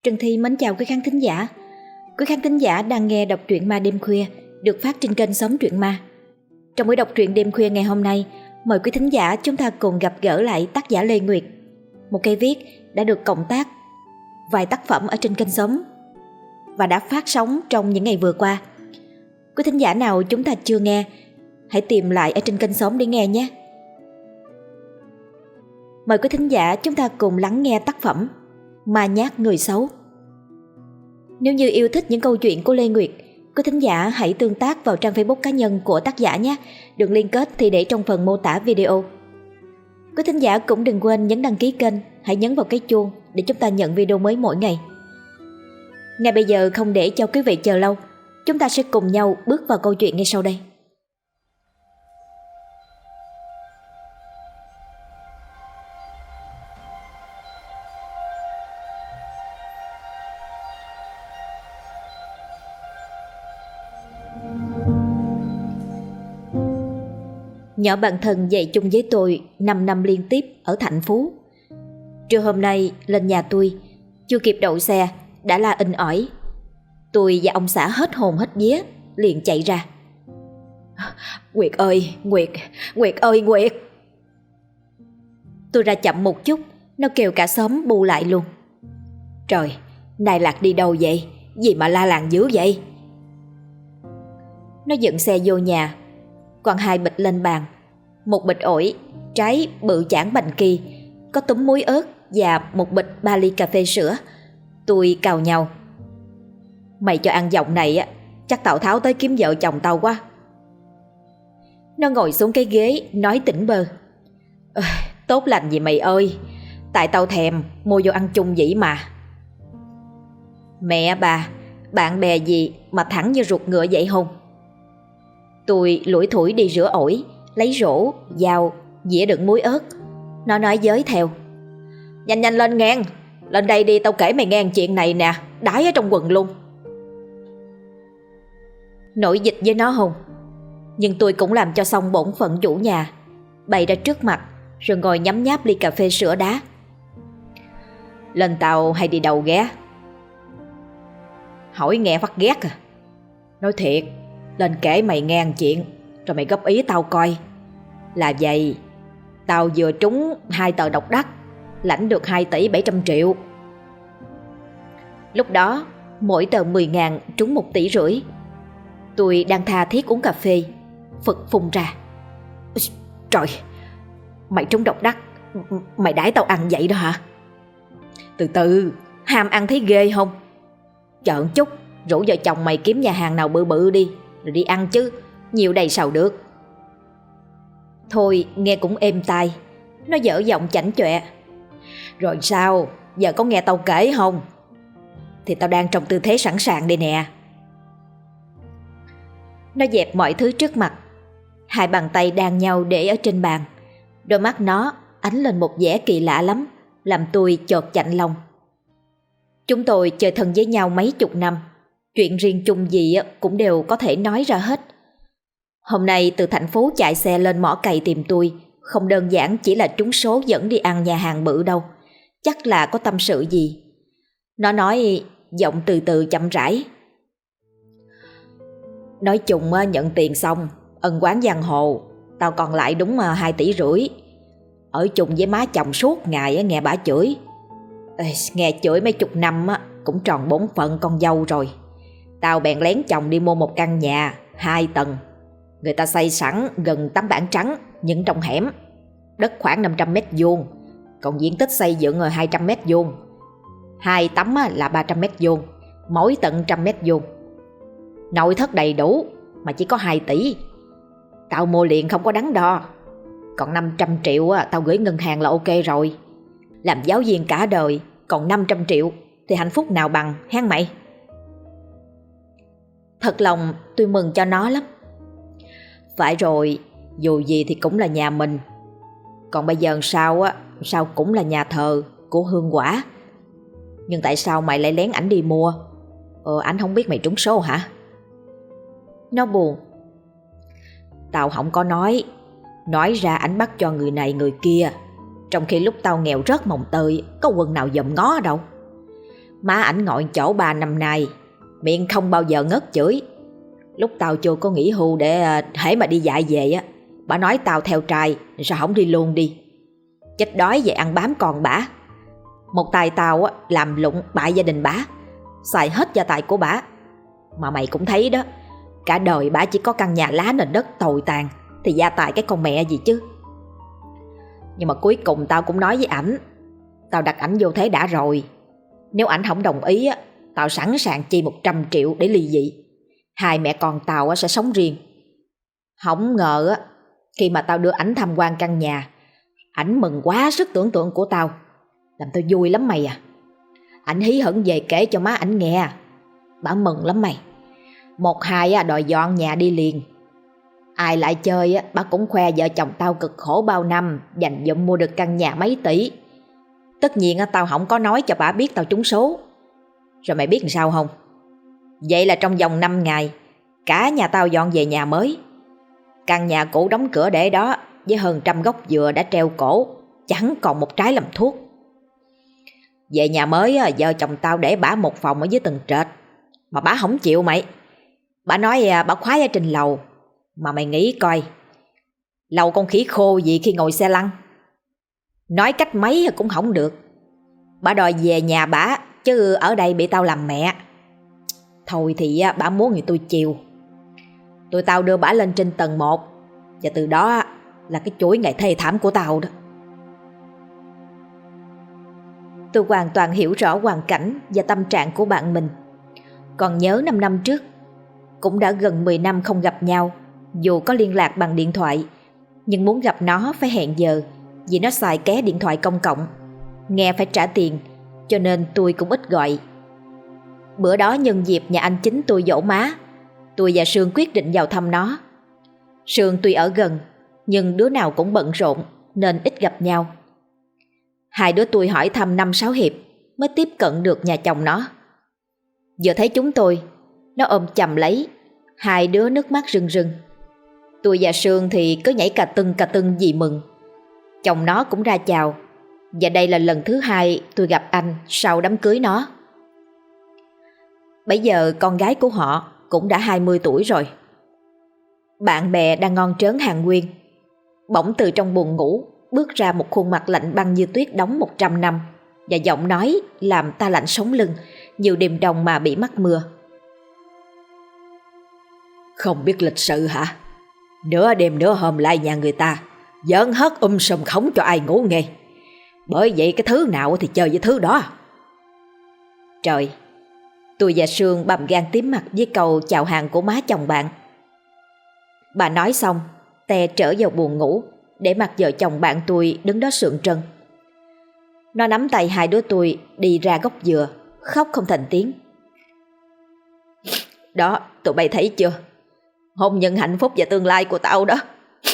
Trần Thi mến chào quý khán thính giả. Quý khán thính giả đang nghe đọc truyện ma đêm khuya được phát trên kênh Sống Truyện Ma. Trong buổi đọc truyện đêm khuya ngày hôm nay, mời quý thính giả chúng ta cùng gặp gỡ lại tác giả Lê Nguyệt, một cây viết đã được cộng tác vài tác phẩm ở trên kênh Sống và đã phát sóng trong những ngày vừa qua. Quý thính giả nào chúng ta chưa nghe, hãy tìm lại ở trên kênh Sống để nghe nhé. Mời quý thính giả chúng ta cùng lắng nghe tác phẩm Ma Nhát Người Xấu. Nếu như yêu thích những câu chuyện của Lê Nguyệt, quý thính giả hãy tương tác vào trang Facebook cá nhân của tác giả nhé. Đường liên kết thì để trong phần mô tả video. Quý thính giả cũng đừng quên nhấn đăng ký kênh, hãy nhấn vào cái chuông để chúng ta nhận video mới mỗi ngày. Ngay bây giờ không để cho quý vị chờ lâu, chúng ta sẽ cùng nhau bước vào câu chuyện ngay sau đây. Nhỏ bạn thân dạy chung với tôi 5 năm liên tiếp ở thành phố. Trưa hôm nay lên nhà tôi, chưa kịp đậu xe đã la inh ỏi. Tôi và ông xã hết hồn hết vía liền chạy ra. Nguyệt ơi, Nguyệt ơi, Nguyệt. Tôi ra chậm một chút, nó kêu cả xóm bu lại luôn. Trời, Này Lạc đi đâu vậy? Gì mà la làng dữ vậy? Nó dựng xe vô nhà, còn 2 bịch lên bàn, một bịch ổi, trái bự chảng bành kỳ, có túm muối ớt và một bịch 3 ly cà phê sữa. Tôi cào nhau. Mày cho ăn giọng này á, chắc Tào Tháo tới kiếm vợ chồng tao quá. Nó ngồi xuống cái ghế nói tỉnh bơ. Tốt lành gì mày ơi, tại tao thèm mua vô ăn chung vậy mà. Mẹ bà, bạn bè gì mà thẳng như ruột ngựa vậy không? Tôi lủi thủi đi rửa ổi, lấy rổ, dao, dĩa đựng muối ớt. Nó nói giới theo. Nhanh nhanh lên ngang, lên đây đi, tao kể mày nghe chuyện này nè, đái ở trong quần luôn. Nổi dịch với nó không? Nhưng tôi cũng làm cho xong bổn phận chủ nhà, bày ra trước mặt, rồi ngồi nhấm nháp ly cà phê sữa đá. Lên tàu hay đi đầu ghé? Hỏi nghe phát ghét à. Nói thiệt, lên kể mày nghe chuyện, rồi mày góp ý tao coi. Là vậy, tao vừa trúng 2 tờ độc đắc, lãnh được 2 tỷ 700 triệu. Lúc đó mỗi tờ 10.000 trúng 1,5 tỷ. Tôi đang tha thiết uống cà phê, phật phun ra. Trời, mày trúng độc đắc, mày đãi tao ăn vậy đó hả? Từ từ, ham ăn thấy ghê không? Chờ chút, rủ vợ chồng mày kiếm nhà hàng nào bự bự đi, rồi đi ăn chứ, nhiều đầy sao được. Thôi nghe cũng êm tai. Nó dở giọng chảnh chọe. Rồi sao, giờ có nghe tao kể không? Thì tao đang trong tư thế sẵn sàng đây nè. Nó dẹp mọi thứ trước mặt, 2 bàn tay đan nhau để ở trên bàn. Đôi mắt nó ánh lên một vẻ kỳ lạ lắm, làm tôi chợt chạnh lòng. Chúng tôi chơi thân với nhau mấy chục năm, chuyện riêng chung gì cũng đều có thể nói ra hết. Hôm nay từ thành phố chạy xe lên mỏ cày tìm tôi, không đơn giản chỉ là trúng số dẫn đi ăn nhà hàng bự đâu, chắc là có tâm sự gì. Nó nói giọng từ từ chậm rãi. Nói chung nhận tiền xong, ân oán giang hồ, tao còn lại đúng 2,5 tỷ. Ở chung với má chồng suốt ngày nghe bả chửi. Nghe chửi mấy chục năm cũng tròn 4 phận con dâu rồi. Tao bèn lén chồng đi mua một căn nhà 2 tầng. Người ta xây sẵn gần tấm bảng trắng, nhưng trong hẻm. Đất khoảng 500 mét vuông, còn diện tích xây dựng 200 mét vuông. 2 tấm là 300 mét vuông, mỗi tận 100 mét vuông. Nội thất đầy đủ mà chỉ có 2 tỷ. Tao mua liền không có đắn đo. Còn 500 triệu tao gửi ngân hàng là ok rồi. Làm giáo viên cả đời, còn 500 triệu thì hạnh phúc nào bằng, hén mày. Thật lòng tôi mừng cho nó lắm. Phải rồi, dù gì thì cũng là nhà mình. Còn bây giờ sao cũng là nhà thờ của Hương Quả. Nhưng tại sao mày lại lén ảnh đi mua? Ảnh không biết mày trúng số hả? Nó buồn. Tao không có nói ra ảnh bắt cho người này người kia, trong khi lúc tao nghèo rớt mồng tơi, có quần nào dòm ngó đâu. Má ảnh ngồi chỗ 3 năm nay, miệng không bao giờ ngớt chửi. Lúc tao chưa có nghỉ hưu để hễ mà đi dạy về á, bà nói tao theo trai, sao không đi luôn đi. Chết đói về ăn bám con bả. Một tay tao á, làm lụng bại gia đình bả, xài hết gia tài của bả. Mà mày cũng thấy đó, cả đời bả chỉ có căn nhà lá nền đất tồi tàn, thì gia tài cái con mẹ gì chứ. Nhưng mà cuối cùng tao cũng nói với ảnh, tao đặt ảnh vô thế đã rồi. Nếu ảnh không đồng ý á, tao sẵn sàng chi 100 triệu để ly dị. Hai mẹ con tao á sẽ sống riêng. Không ngờ á, khi mà tao đưa ảnh tham quan căn nhà, ảnh mừng quá sức tưởng tượng của tao, làm tao vui lắm mày à. Ảnh hí hửng về kể cho má ảnh nghe, bà mừng lắm mày. Một hai á, đòi dọn nhà đi liền. Ai lại chơi á, bà cũng khoe vợ chồng tao cực khổ bao năm, dành dụm mua được căn nhà mấy tỷ. Tất nhiên á, tao không có nói cho bà biết tao trúng số. Rồi mày biết làm sao không? Vậy là trong vòng 5 ngày, cả nhà tao dọn về nhà mới. Căn nhà cũ đóng cửa để đó, với hơn 100 gốc dừa đã treo cổ, chẳng còn một trái làm thuốc. Về nhà mới á, vợ chồng tao để bả một phòng ở dưới tầng trệt, mà bả không chịu mày. Bả nói bả khoái ở trên lầu. Mà mày nghĩ coi, lầu con khỉ khô gì khi ngồi xe lăn. Nói cách mấy cũng không được. Bả đòi về nhà bả, chứ ở đây bị tao làm mẹ. Thôi thì bả muốn thì tôi chiều. Tụi tao đưa bả lên trên tầng 1, và từ đó là cái chuỗi ngày thê thảm của tao đó. Tôi hoàn toàn hiểu rõ hoàn cảnh và tâm trạng của bạn mình. Còn nhớ 5 năm trước, cũng đã gần 10 năm không gặp nhau. Dù có liên lạc bằng điện thoại, nhưng muốn gặp nó phải hẹn giờ, vì nó xài ké điện thoại công cộng, nghe phải trả tiền, cho nên tôi cũng ít gọi. Bữa đó nhân dịp nhà anh Chính tôi giỗ má, tôi và Sương quyết định vào thăm nó. Sương tuy ở gần, nhưng đứa nào cũng bận rộn nên ít gặp nhau. Hai đứa tôi hỏi thăm 5-6 hiệp mới tiếp cận được nhà chồng nó. Vừa thấy chúng tôi, nó ôm chầm lấy, hai đứa nước mắt rưng rưng. Tôi và Sương thì cứ nhảy cà tưng vì mừng. Chồng nó cũng ra chào, và đây là lần thứ 2 tôi gặp anh sau đám cưới nó. Bây giờ con gái của họ cũng đã 20 tuổi rồi. Bạn bè đang ngon trớn hàng nguyên, bỗng từ trong buồng ngủ bước ra một khuôn mặt lạnh băng như tuyết đóng 100 năm, và giọng nói làm ta lạnh sống lưng, nhiều đêm đông mà bị mắc mưa. Không biết lịch sự hả? Nửa đêm nửa hôm lại nhà người ta, giỡn hớt sùm khống cho ai ngủ nghe. Bởi vậy cái thứ nào thì chơi với thứ đó. Trời, tôi và Sương bầm gan tím mặt với câu chào hàng của má chồng bạn. Bà nói xong, te trở vào buồng ngủ, để mặc vợ chồng bạn tôi đứng đó sượng trân. Nó nắm tay hai đứa tôi đi ra gốc dừa, khóc không thành tiếng. Đó, tụi bay thấy chưa? Hôn nhân hạnh phúc và tương lai của tao đó.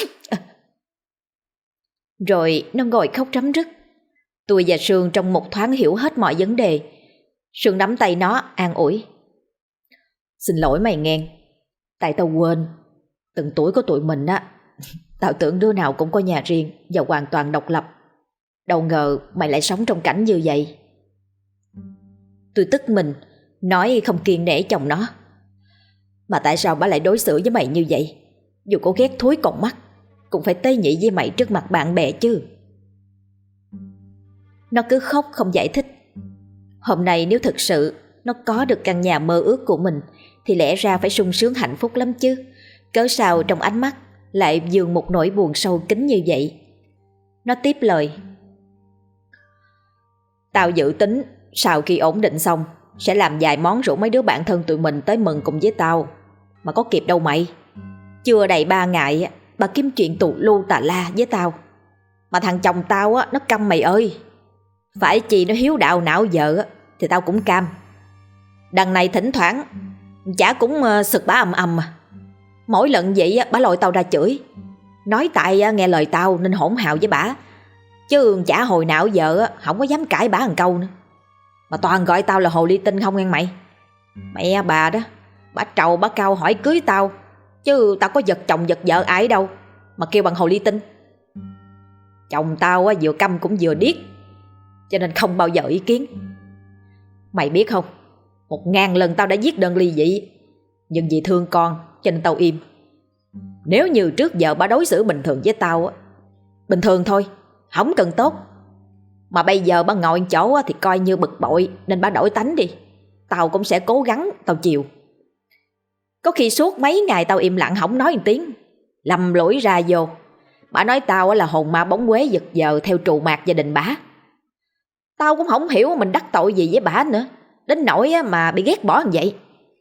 Rồi nó ngồi khóc rắm rứt. Tôi và Sương trong một thoáng hiểu hết mọi vấn đề. Sương nắm tay nó an ủi. Xin lỗi mày nghe, tại tao quên. Từng tuổi của tụi mình á, tao tưởng đứa nào cũng có nhà riêng và hoàn toàn độc lập. Đâu ngờ mày lại sống trong cảnh như vậy. Tôi tức mình, nói không kiêng nể chồng nó. Mà tại sao bà lại đối xử với mày như vậy? Dù có ghét thúi còn mắt, cũng phải tế nhị với mày trước mặt bạn bè chứ. Nó cứ khóc không giải thích. Hôm nay nếu thực sự nó có được căn nhà mơ ước của mình, thì lẽ ra phải sung sướng hạnh phúc lắm chứ. Cớ sao trong ánh mắt lại dường một nỗi buồn sâu kín như vậy? Nó tiếp lời. Tao dự tính sau khi ổn định xong sẽ làm vài món rủ mấy đứa bạn thân tụi mình tới mừng cùng với tao. Mà có kịp đâu mày. Chưa đầy 3 ngày bà kiếm chuyện tù lu tà la với tao. Mà thằng chồng tao á, nó căm mày ơi. Phải chi nó hiếu đạo não vợ á, thì tao cũng cam. Đằng này thỉnh thoảng chả cũng sực bả ầm mà. Mỗi lần vậy á, bả lội tao ra chửi. Nói tại nghe lời tao nên hỗn hào với bả, chứ chả hồi nào vợ á, không có dám cãi bả một câu nữa. Mà toàn gọi tao là hồ ly tinh không nghe mày. Mẹ bà đó, bả trầu bả cao hỏi cưới tao, chứ tao có giật chồng giật vợ ai đâu mà kêu bằng hồ ly tinh. Chồng tao á, vừa căm cũng vừa điếc, cho nên không bao giờ ý kiến. Mày biết không, 1000 lần tao đã viết đơn ly dị, nhưng vì thương con cho nên tao im. Nếu như trước giờ bà đối xử bình thường với tao, bình thường thôi, không cần tốt, mà bây giờ bà ngồi chỗ thì coi như bực bội nên bà đổi tánh đi, tao cũng sẽ cố gắng tao chiều. Có khi suốt mấy ngày tao im lặng không nói một tiếng, lầm lũi ra vô, bà nói tao là hồn ma bóng quế giật giờ theo trù mạc gia đình bà. Tao cũng không hiểu mình đắc tội gì với bà nữa, đến nỗi mà bị ghét bỏ như vậy.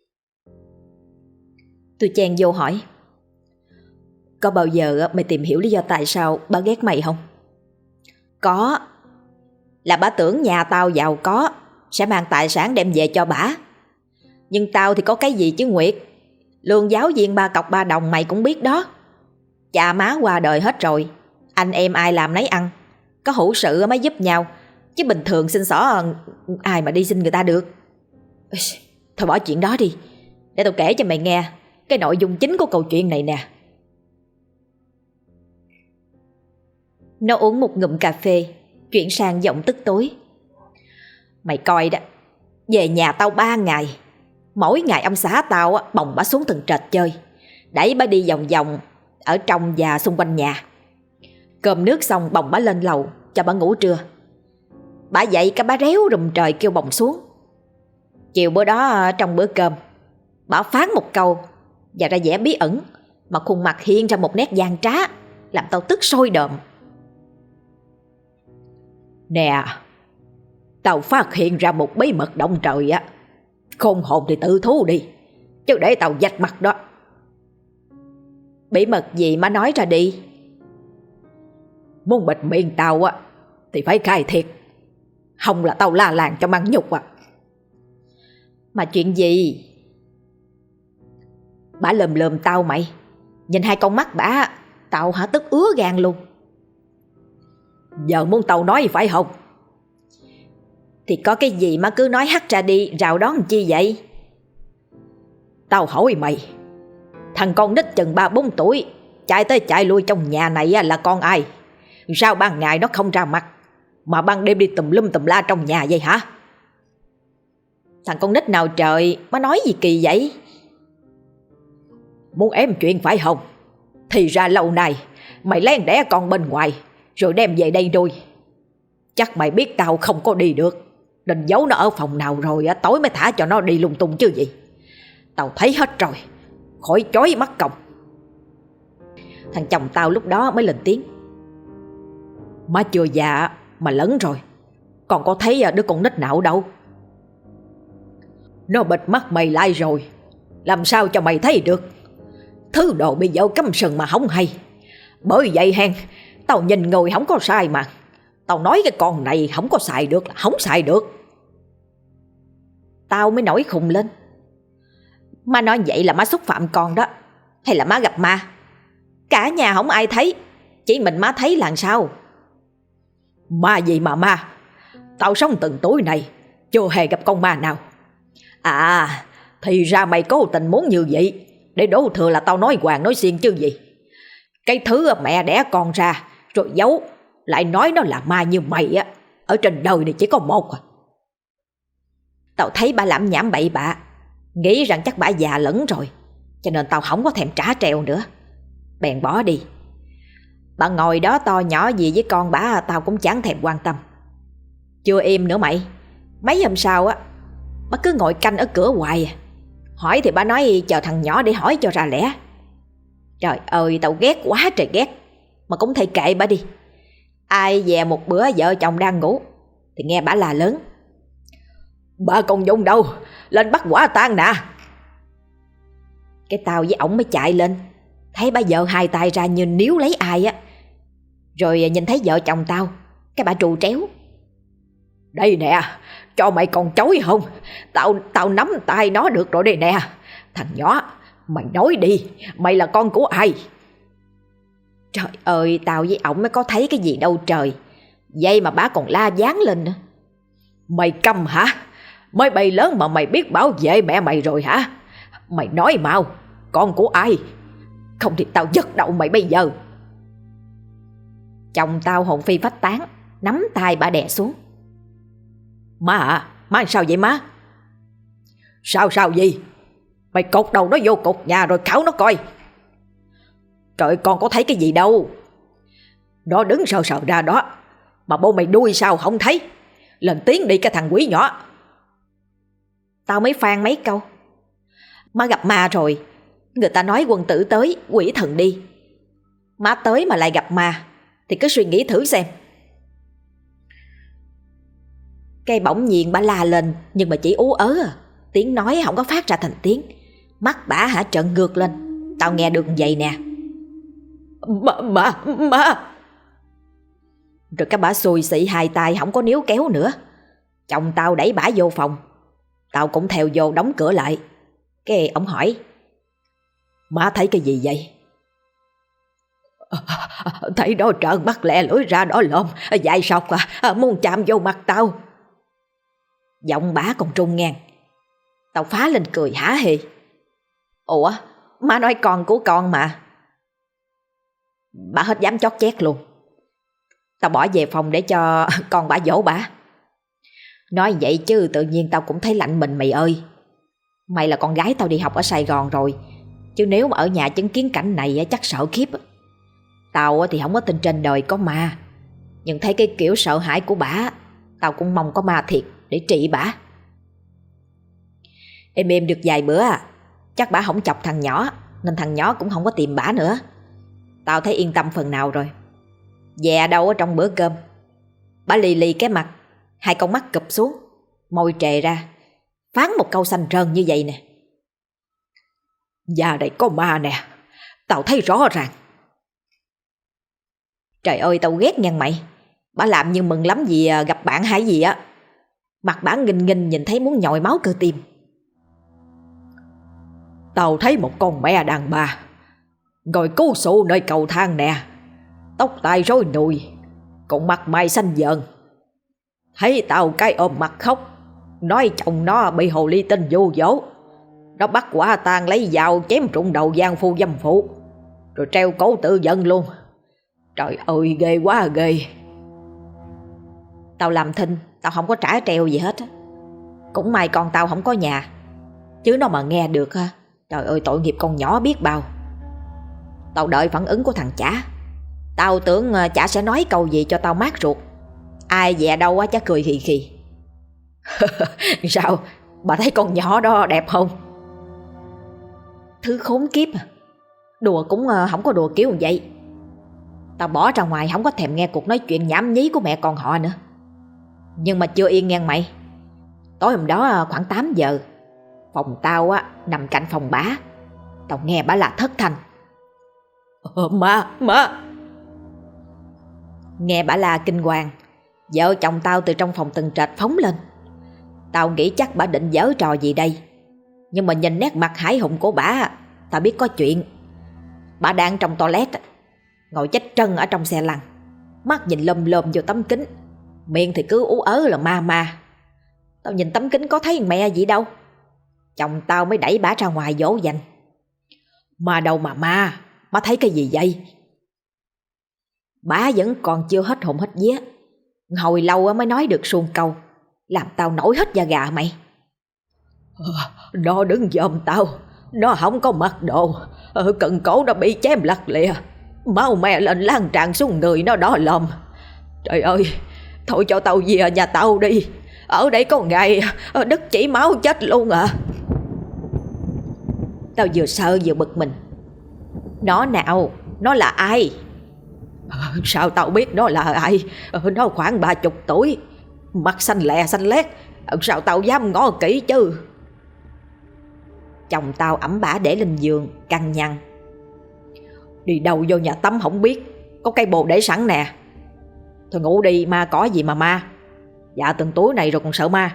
Tôi chen vô hỏi: có bao giờ mày tìm hiểu lý do tại sao bà ghét mày không? Có. Là bà tưởng nhà tao giàu có sẽ mang tài sản đem về cho bà. Nhưng tao thì có cái gì chứ Nguyệt. Lương giáo viên 3 cọc 3 đồng mày cũng biết đó. Cha má qua đời hết rồi, anh em ai làm nấy ăn, có hữu sự mới giúp nhau, chứ bình thường xin xỏ ai mà đi xin người ta được. Thôi bỏ chuyện đó đi, để tao kể cho mày nghe cái nội dung chính của câu chuyện này nè. Nó uống một ngụm cà phê, chuyển sang giọng tức tối: mày coi đó, về nhà tao 3 ngày, mỗi ngày ông xã tao bồng bà xuống tầng trệt chơi, đẩy bà đi vòng vòng ở trong và xung quanh nhà. Cơm nước xong bồng bà lên lầu cho bà ngủ trưa. Bà dậy cả bà réo rùm trời kêu bồng xuống. Chiều bữa đó trong bữa cơm, bà phán một câu và ra vẻ bí ẩn, mà khuôn mặt hiện ra một nét gian trá, làm tao tức sôi đờm. Nè, tao phát hiện ra một bí mật động trời á, khôn hồn thì tự thú đi, chứ để tao vạch mặt đó. Bí mật gì mà nói ra đi. Muốn bịt miệng tao á thì phải khai thiệt, không là tao la làng cho mang nhục à. Mà chuyện gì? Bả lườm lườm tao mày, nhìn hai con mắt bả tao tức ứa gan luôn. Giờ muốn tao nói phải không? Thì có cái gì mà cứ nói hắt ra đi, rào đón chi vậy? Tao hỏi mày, thằng con nít chừng 3-4 tuổi chạy tới chạy lui trong nhà này là con ai? Sao ban ngày nó không ra mặt, mà ban đêm đi tùm lum tùm la trong nhà vậy hả? Thằng con nít nào trời mà nói gì kỳ vậy? Muốn ém chuyện phải không? Thì ra lâu nay mày lén đẻ con bên ngoài rồi đem về đây nuôi. Chắc mày biết tao không có đi được nên giấu nó ở phòng nào rồi tối mới thả cho nó đi lung tung chứ gì. Tao thấy hết rồi, khỏi chói mắt còng. Thằng chồng tao lúc đó mới lên tiếng: má chưa già mà lớn rồi, còn có thấy đứa con nít nào đâu. Nó bịt mắt mày lại rồi, làm sao cho mày thấy được. Thứ đồ bị vợ cắm sừng mà không hay. Bởi vậy hen, tao nhìn người không có sai mà. Tao nói cái con này không có xài được là không xài được. Tao mới nổi khùng lên. Má nói vậy là má xúc phạm con đó, hay là má gặp ma? Cả nhà không ai thấy, chỉ mình má thấy là sao? Ma gì mà ma? Tao sống từng tuổi này chưa hề gặp con ma nào. À, thì ra mày cố tình muốn như vậy để đổ thừa là tao nói hoàng nói xiên chứ gì. Cái thứ mẹ đẻ con ra rồi giấu, lại nói nó là ma như mày á, ở trên đời này chỉ có một à. Tao thấy bà làm nhảm bậy bạ, nghĩ rằng chắc bà già lẫn rồi, cho nên tao không có thèm trả treo nữa, bèn bỏ đi. Bà ngồi đó to nhỏ gì với con bà tao cũng chẳng thèm quan tâm. Chưa im nữa mày, mấy hôm sau á, bà cứ ngồi canh ở cửa hoài à. Hỏi thì bà nói chờ thằng nhỏ để hỏi cho ra lẽ. Trời ơi, tao ghét quá trời ghét, mà cũng thầy kệ bà đi. Ai về một bữa vợ chồng đang ngủ thì nghe bà la lớn: bà con Dung đâu, lên bắt quả tang nè. Cái tao với ổng mới chạy lên, thấy bà vợ hai tay ra như níu lấy ai á. Rồi nhìn thấy vợ chồng tao, cái bà trù tréo: đây nè, cho mày còn chối không? Tao nắm tay nó được rồi đây nè. Thằng nhỏ, mày nói đi, mày là con của ai? Trời ơi, tao với ổng mới có thấy cái gì đâu trời. Vậy mà bà còn la giáng lên nữa. Mày câm hả? Mới bay lớn mà mày biết bảo vệ mẹ mày rồi hả? Mày nói mau, con của ai? Không thì tao giật đầu mày bây giờ. Chồng tao hồn phi phách tán, nắm tay bà đè xuống: má à, má sao vậy má? Sao gì? Mày cột đầu nó vô cột nhà rồi khảo nó coi. Trời, con có thấy cái gì đâu. Nó đứng sờ ra đó, mà bố mày đuôi sao không thấy? Lên tiếng đi cái thằng quỷ nhỏ. Tao mới phàn mấy câu. Má gặp ma rồi. Người ta nói quân tử tới, quỷ thần đi. Má tới mà lại gặp ma thì cứ suy nghĩ thử xem. Cây bỗng nhiên bà la lên, nhưng mà chỉ ú ớ à. Tiếng nói không có phát ra thành tiếng. Mắt bả trợn ngược lên. Tao nghe được vậy nè. Ma. Rồi cái bả xùi xị hai tay không có níu kéo nữa. Chồng tao đẩy bả vô phòng. Tao cũng theo vô đóng cửa lại. Cái ông hỏi: Má thấy cái gì vậy? Thấy đó trợn mắt lẹ lưỡi ra đỏ lồm, dài sọc muốn chạm vô mặt tao. Giọng bả còn trung ngang. Tao phá lên cười hả hê. Ủa, má nói con của con mà. Bả hết dám chót chét luôn. Tao bỏ về phòng để cho con bả dỗ bả. Nói vậy chứ tự nhiên tao cũng thấy lạnh mình mày ơi. Mày là con gái tao đi học ở Sài Gòn rồi, chứ nếu mà ở nhà chứng kiến cảnh này chắc sợ khiếp. Tao thì không có tin trên đời có ma, nhưng thấy cái kiểu sợ hãi của bả, tao cũng mong có ma thiệt để trị bả. Em được vài bữa chắc bả không chọc thằng nhỏ, nên thằng nhỏ cũng không có tìm bả nữa. Tao thấy yên tâm phần nào rồi. Dè đâu ở trong bữa cơm, bả lì cái mặt, hai con mắt cụp xuống, môi trề ra, phán một câu xanh trơn như vậy nè: Nhà đây có ma nè, tao thấy rõ ràng. Trời ơi, tao ghét ngang mày. Bả làm như mừng lắm vì gặp bạn hay gì á. Mặt bả nghinh nhìn thấy muốn nhồi máu cơ tim. Tao thấy một con mẹ đàn bà ngồi cứu xụ nơi cầu thang nè, tóc tai rối nùi, còn mặt mày xanh dờn. Thấy tao cái ôm mặt khóc, nói chồng nó bị hồ ly tinh dụ dỗ. Nó bắt quả tang lấy dao chém trụng đầu giang phu dâm phụ, rồi treo cổ tự giận luôn. Trời ơi, ghê quá ghê. Tao làm thinh, tao không có trả treo gì hết. Cũng may con tao không có nhà, chứ nó mà nghe được trời ơi, tội nghiệp con nhỏ biết bao. Tao đợi phản ứng của thằng chả. Tao tưởng chả sẽ nói câu gì cho tao mát ruột. Ai dè đâu chả cười khì khì. Sao, bà thấy con nhỏ đó đẹp không? Thứ khốn kiếp đùa cũng không có đùa kiểu vậy. Tao bỏ ra ngoài không có thèm nghe cuộc nói chuyện nhảm nhí của mẹ con họ nữa. Nhưng mà chưa yên nghe mày. Tối hôm đó khoảng 8 giờ, phòng tao nằm cạnh phòng bả. Tao nghe bả la thất thanh: Ma. Nghe bả la kinh hoàng, vợ chồng tao từ trong phòng tầng trệt phóng lên. Tao nghĩ chắc bả định giở trò gì đây, nhưng mà nhìn nét mặt hãi hùng của bả, tao biết có chuyện. Bả đang trong toilet, ngồi chết trân ở trong xe lăn, mắt nhìn lồm vô tấm kính, miệng thì cứ ú ớ là ma. Tao nhìn tấm kính có thấy mẹ gì đâu. Chồng tao mới đẩy bả ra ngoài dỗ dành: Ma đâu mà ma, má thấy cái gì vậy? Bả vẫn còn chưa hết hồn hết vía. Hồi lâu mới nói được suông câu, làm tao nổi hết da gà mày. Nó đứng dòm tao, nó không có mặc đồ, cần cổ nó bị chém lặt lìa, máu me lên lan tràn xuống người nó đỏ lòm. Trời ơi, thôi cho tao về nhà tao đi, ở đây có ngày đứt chỉ máu chết luôn à. Tao vừa sợ vừa bực mình. Nó nào, nó là ai? Sao tao biết nó là ai? Nó khoảng 30 tuổi, mặt xanh lè xanh lét, sao tao dám ngó kỹ chứ? Chồng tao ẵm bả để lên giường cằn nhằn: Đi đâu vô nhà tắm không biết, có cây bồ để sẵn nè. Thôi ngủ đi, ma có gì mà ma. Dạ từng túi này rồi còn sợ ma.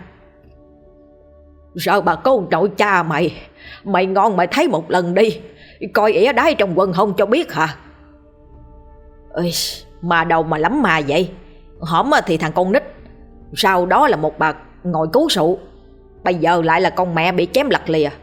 Sợ bà cô nội cha mày. Mày ngon mày thấy một lần đi, coi ỉa đái trong quần không cho biết hả? Ê, ma đâu mà lắm ma vậy. Hổm thì thằng con nít, sau đó là một bà ngồi cứu sụ, bây giờ lại là con mẹ bị chém lặt lìa.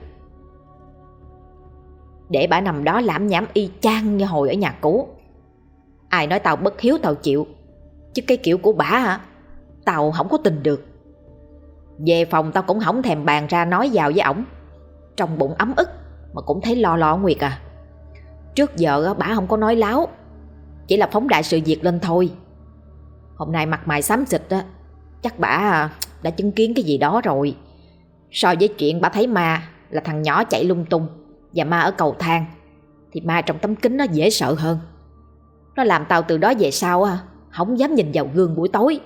Để bả nằm đó lãm nhảm y chang như hồi ở nhà cũ. Ai nói tao bất hiếu tao chịu, chứ cái kiểu của bả tao không có tin được. Về phòng tao cũng không thèm bàn ra nói vào với ổng. Trong bụng ấm ức mà cũng thấy lo lo Nguyệt à. Trước giờ bả không có nói láo, chỉ là phóng đại sự việc lên thôi. Hôm nay mặt mày xám xịt á, chắc bả đã chứng kiến cái gì đó rồi. So với chuyện bả thấy ma là thằng nhỏ chạy lung tung và ma ở cầu thang, thì ma trong tấm kính nó dễ sợ hơn. Nó làm tao từ đó về sau không dám nhìn vào gương buổi tối.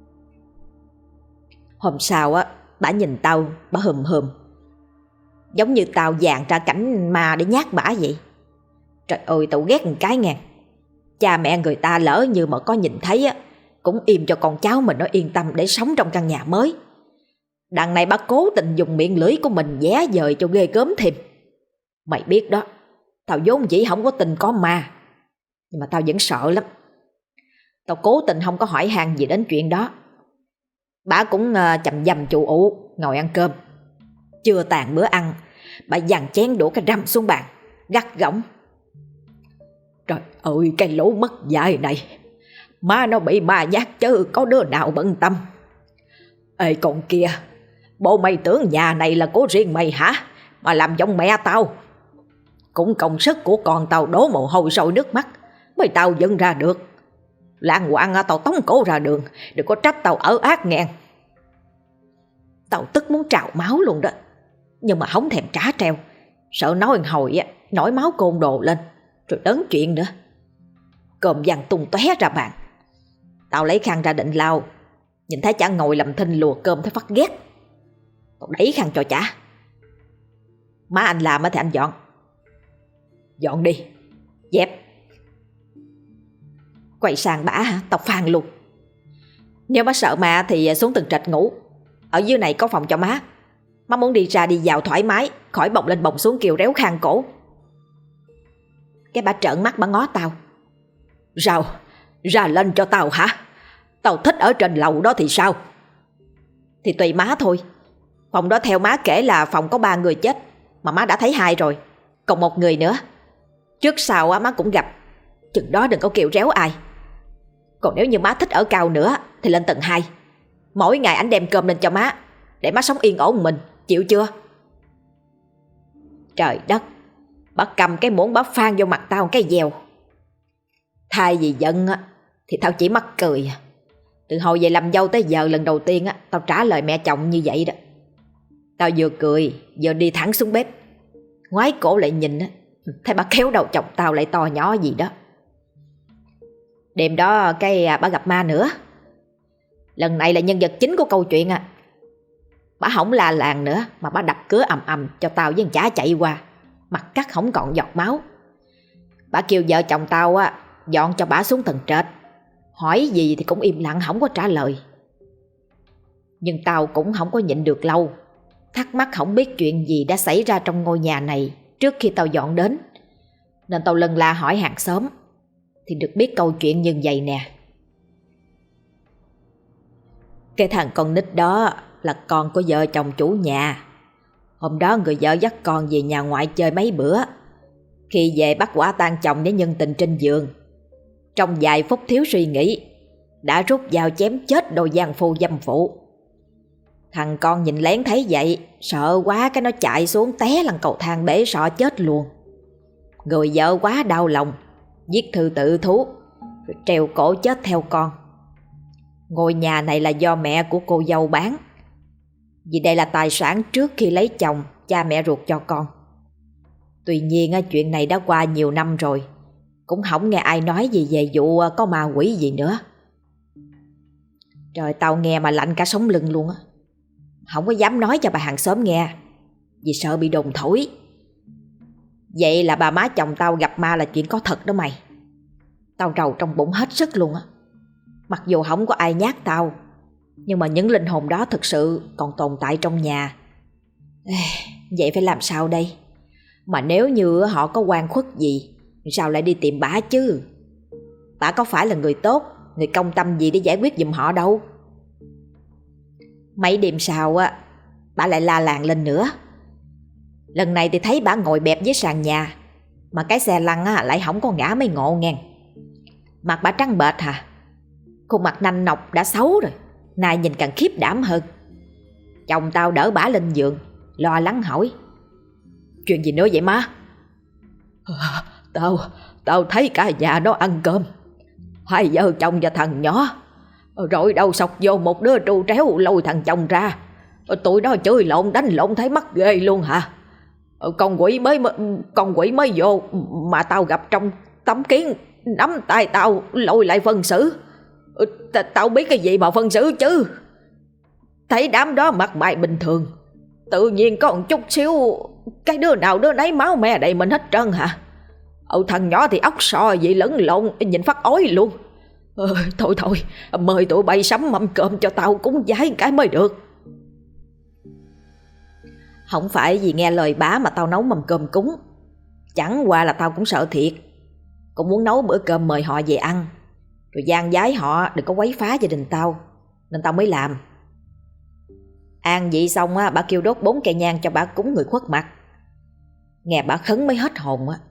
Hôm sau bả nhìn tao, bả hùm hùm, giống như tao dàn ra cảnh ma để nhát bả vậy. Trời ơi, tao ghét một cái nghe. Cha mẹ người ta lỡ như mà có nhìn thấy cũng im cho con cháu mình nó yên tâm để sống trong căn nhà mới. Đằng này bả cố tình dùng miệng lưỡi của mình vẽ vời cho ghê gớm thêm. Mày biết đó, tao vốn dĩ không có tin có ma, nhưng mà tao vẫn sợ lắm. Tao cố tình không có hỏi han gì đến chuyện đó. Bả cũng chầm dầm chù ụ ngồi ăn cơm. Chưa tàn bữa ăn, bà dằn chén đũa cái răm xuống bàn, gắt gỏng: Trời ơi, cái lũ mất dạy này, má nó bị ma nhát chứ có đứa nào bận tâm. Ê con kia, bộ mày tưởng nhà này là của riêng mày hả, mà làm giống mẹ tao? Cũng công sức của con tao đổ mồ hôi sôi nước mắt mới tao dựng ra được. Lạng quạng tao tống cổ ra đường, đừng có trách tao ở ác ngàn. Tao tức muốn trào máu luôn đó, nhưng mà không thèm trả treo, sợ nói hồi nổi máu côn đồ lên rồi đớn chuyện nữa. Cơm văng tung tóe ra bàn. Tao lấy khăn ra định lau, nhìn thấy chả ngồi làm thinh lùa cơm thấy phát ghét. Tao đẩy khăn cho chả: Má anh làm thì anh dọn. Dọn đi, dẹp. Quay sang bả tao phàn luôn: Nếu má sợ ma thì xuống tầng trệt ngủ, ở dưới này có phòng cho má. Má muốn đi ra đi vào thoải mái, khỏi bồng lên bồng xuống kêu réo khang cổ. Cái bà trợn mắt bà ngó tao: Sao, ra lên cho tao hả? Tao thích ở trên lầu đó thì sao? Thì tùy má thôi. Phòng đó theo má kể là phòng có 3 người chết, mà má đã thấy 2 rồi, còn 1 người nữa. Trước sau má cũng gặp, chừng đó đừng có kêu réo ai. Còn nếu như má thích ở cao nữa thì lên tầng 2. Mỗi ngày anh đem cơm lên cho má, để má sống yên ổn mình, chịu chưa? Trời đất, bà cầm cái muỗng bà phan vô mặt tao cái dèo. Thay vì giận thì tao chỉ mắc cười. Từ hồi về làm dâu tới giờ lần đầu tiên tao trả lời mẹ chồng như vậy đó. Tao vừa cười vừa đi thẳng xuống bếp, ngoái cổ lại nhìn, thấy bà kéo đầu chồng tao lại to nhỏ gì đó. Đêm đó bà gặp ma nữa. Lần này là nhân vật chính của câu chuyện. Bà không la làng nữa, mà bà đập cửa ầm ầm cho tao với chả chạy qua, mặt cắt không còn giọt máu. Bà kêu vợ chồng tao dọn cho bà xuống tầng trệt, hỏi gì thì cũng im lặng không có trả lời. Nhưng tao cũng không có nhịn được lâu, thắc mắc không biết chuyện gì đã xảy ra trong ngôi nhà này trước khi tao dọn đến, nên tao lân la hỏi hàng xóm, thì được biết câu chuyện như vậy nè. Cái thằng con nít đó là con của vợ chồng chủ nhà. Hôm đó người vợ dắt con về nhà ngoại chơi mấy bữa. Khi về bắt quả tang chồng để nhân tình trên giường. Trong vài phút thiếu suy nghĩ, đã rút dao chém chết đôi giang phu dâm phụ. Thằng con nhìn lén thấy vậy, sợ quá cái nó chạy xuống té lăn cầu thang bể sọ chết luôn. Người vợ quá đau lòng, viết thư tự thú rồi treo cổ chết theo con. Ngôi nhà này là do mẹ của cô dâu bán, vì đây là tài sản trước khi lấy chồng cha mẹ ruột cho con. Tuy nhiên chuyện này đã qua nhiều năm rồi, cũng không nghe ai nói gì về vụ có ma quỷ gì nữa. Trời, tao nghe mà lạnh cả sống lưng luôn á. Không có dám nói cho bà hàng xóm nghe, vì sợ bị đồn thổi. Vậy là bà má chồng tao gặp ma là chuyện có thật đó mày. Tao rầu trong bụng hết sức luôn á. Mặc dù không có ai nhát tao, nhưng mà những linh hồn đó thực sự còn tồn tại trong nhà. Vậy phải làm sao đây? Mà nếu như họ có oan khuất gì, sao lại đi tìm bả chứ? Bả có phải là người tốt, người công tâm gì để giải quyết giùm họ đâu. Mấy đêm sau bả lại la làng lên nữa. Lần này thì thấy bả ngồi bẹp dưới sàn nhà, mà cái xe lăn lại không có ngã mới ngộ ngàn. Mặt bả trắng bệch khuôn mặt nanh nọc đã xấu rồi, nay nhìn càng khiếp đảm hơn. Chồng tao đỡ bả lên giường, lo lắng hỏi: Chuyện gì nữa vậy má? Tao thấy cả nhà nó ăn cơm, hai vợ chồng và thằng nhỏ, rồi đâu sọc vô một đứa trù tréo lôi thằng chồng ra. Tụi nó chơi lộn đánh lộn thấy mắc ghê luôn hả? Con quỷ mới vô mà tao gặp trong tấm kiến, nắm tay tao lôi lại phân xử. Tao biết cái gì mà phân xử chứ. Thấy đám đó mặt mày bình thường, tự nhiên có một chút xíu, cái đứa nào đứa nấy máu me đầy mình hết trơn hả? Thằng nhỏ thì ốc sò gì lẫn lộn, nhìn phát ói luôn. Thôi mời tụi bay sắm mâm cơm cho tao cúng vái cái mới được. Không phải vì nghe lời bá mà tao nấu mâm cơm cúng. Chẳng qua là tao cũng sợ thiệt, cũng muốn nấu bữa cơm mời họ về ăn, rồi gian vái họ đừng có quấy phá gia đình tao, nên tao mới làm. An vị xong á, bà kêu đốt 4 cây nhang cho bà cúng người khuất mặt. Nghe bà khấn mới hết hồn á.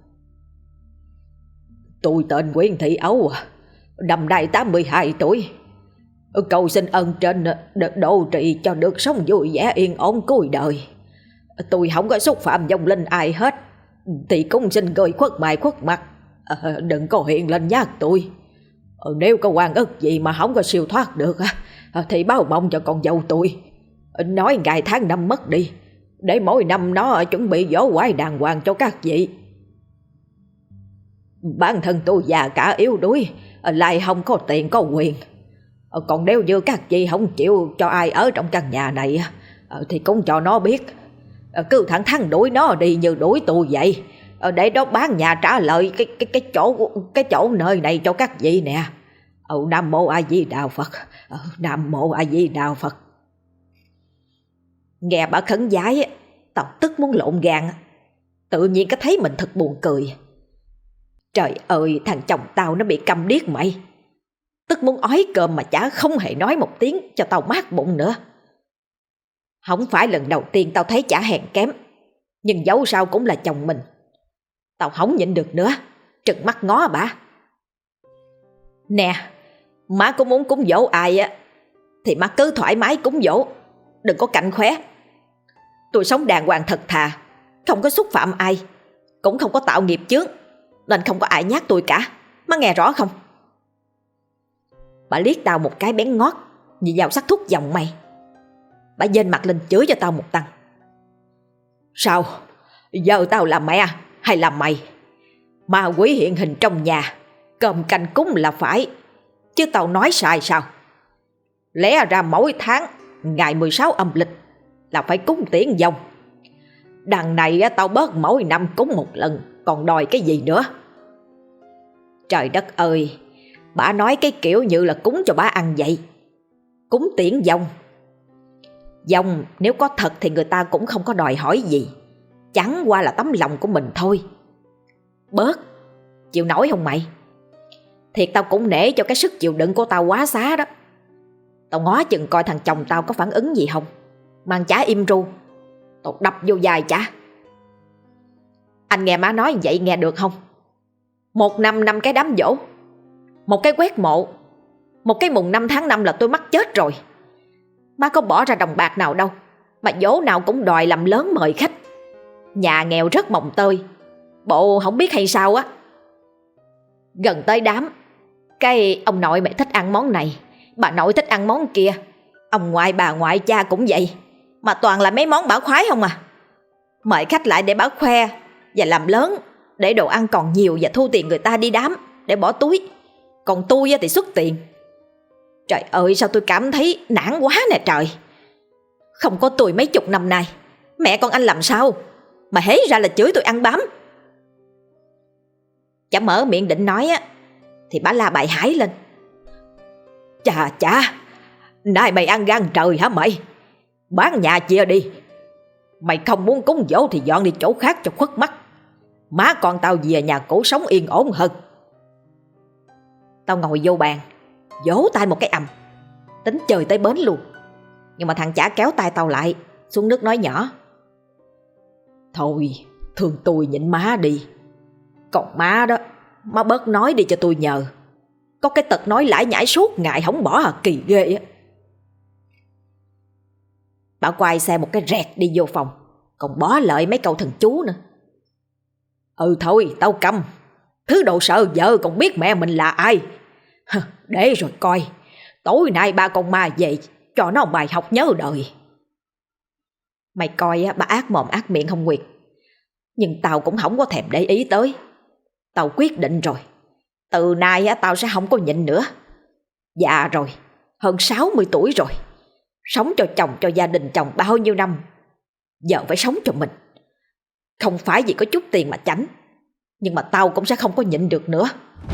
Tôi tên Nguyễn Thị Ấu, năm nay 82 tuổi. Cầu xin ơn trên được độ trì cho được sống vui vẻ yên ổn cuối đời. Tôi không có xúc phạm vong linh ai hết, thì cũng xin người khuất mày khuất mặt đừng có hiện lên nhát tôi. Nếu có oan ức gì mà không có siêu thoát được thì báo mong cho con dâu tôi, nói ngày tháng năm mất đi, để mỗi năm nó chuẩn bị dỗ quái đàng hoàng cho các vị. Bản thân tôi già cả yếu đuối, lại không có tiền có quyền. Còn nếu như các vị không chịu cho ai ở trong căn nhà này thì cũng cho nó biết, cứ thẳng thắn đuổi nó đi như đuổi tôi vậy, để đó bán nhà trả lời cái chỗ nơi này cho các vị nè. Nam mô A Di Đà Phật, Nam mô A Di Đà Phật. Nghe bà khấn vái, tao tức muốn lộn gan. Tự nhiên có thấy mình thật buồn cười. Trời ơi, thằng chồng tao nó bị câm điếc mày. Tức muốn ói cơm mà chả không hề nói một tiếng cho tao mát bụng nữa. Không phải lần đầu tiên tao thấy chả hèn kém, nhưng dẫu sao cũng là chồng mình. Tao không nhịn được nữa, trừng mắt ngó bà. Nè, má cũng muốn cúng dỗ ai á thì má cứ thoải mái cúng dỗ, đừng có cạnh khóe. Tôi sống đàng hoàng thật thà, không có xúc phạm ai, cũng không có tạo nghiệp chướng, nên không có ai nhát tôi cả. Má nghe rõ không? Bà liếc tao một cái bén ngót như dao sắc thuốc giọng mày. Bà dên mặt lên chửi cho tao một tăng. Sao? Giờ tao là mẹ hay là mày? Ma quỷ hiện hình trong nhà, cơm canh cúng là phải, chứ tao nói sai sao? Lẽ ra mỗi tháng ngày 16 âm lịch là phải cúng tiễn vong. Đằng này tao bớt mỗi năm cúng một lần, còn đòi cái gì nữa? Trời đất ơi, bà nói cái kiểu như là cúng cho bà ăn vậy. Cúng tiễn vong. Vong nếu có thật thì người ta cũng không có đòi hỏi gì, chẳng qua là tấm lòng của mình thôi. Bớt, chịu nổi không mày? Thiệt tao cũng nể cho cái sức chịu đựng của tao quá xá đó. Tao ngó chừng coi thằng chồng tao có phản ứng gì không, mang chả im ru, tao đập vô vai chả. Anh nghe má nói vậy nghe được không? 1 năm 5 cái đám dỗ, 1 cái quét mộ, 1 cái mùng 5 tháng 5 là tôi mắc chết rồi. Má có bỏ ra đồng bạc nào đâu mà dỗ nào cũng đòi làm lớn mời khách. Nhà nghèo rất mồng tơi, bộ không biết hay sao á. Gần tới đám, cái ông nội mẹ thích ăn món này, bà nội thích ăn món kia, ông ngoại bà ngoại cha cũng vậy, mà toàn là mấy món bảo khoái không à. Mời khách lại để bảo khoe và làm lớn, để đồ ăn còn nhiều và thu tiền người ta đi đám để bỏ túi. Còn tôi thì xuất tiền. Trời ơi, sao tôi cảm thấy nản quá nè trời. Không có tôi mấy chục năm nay, mẹ con anh làm sao mà hế ra là chửi tôi ăn bám. Chả mở miệng định nói á thì bà la bài hái lên. Chà, nay mày ăn gan trời hả mày? Bán nhà chia đi. Mày không muốn cúng dỗ thì dọn đi chỗ khác cho khuất mắt. Má con tao về nhà cũ sống yên ổn hơn. Tao ngồi vô bàn, vỗ tay một cái ầm, tính chơi tới bến luôn. Nhưng mà thằng chả kéo tay tao lại, xuống nước nói nhỏ. Thôi, thương tôi nhịn má đi. Còn má đó, má bớt nói đi cho tôi nhờ. Có cái tật nói lải nhải suốt ngày không bỏ kỳ ghê á. Bà quay xe một cái rẹt đi vô phòng, còn bỏ lại mấy câu thần chú nữa. Thôi tao câm. Thứ đồ sợ vợ còn biết mẹ mình là ai. Để rồi coi, tối nay ba con ma về cho nó bài học nhớ đời. Mày coi bà ác mồm ác miệng không Nguyệt, nhưng tao cũng không có thèm để ý tới. Tao quyết định rồi, từ nay tao sẽ không có nhịn nữa. Già rồi, hơn 60 tuổi rồi, sống cho chồng cho gia đình chồng bao nhiêu năm, giờ phải sống cho mình. Không phải vì có chút tiền mà chảnh, nhưng mà tao cũng sẽ không có nhịn được nữa.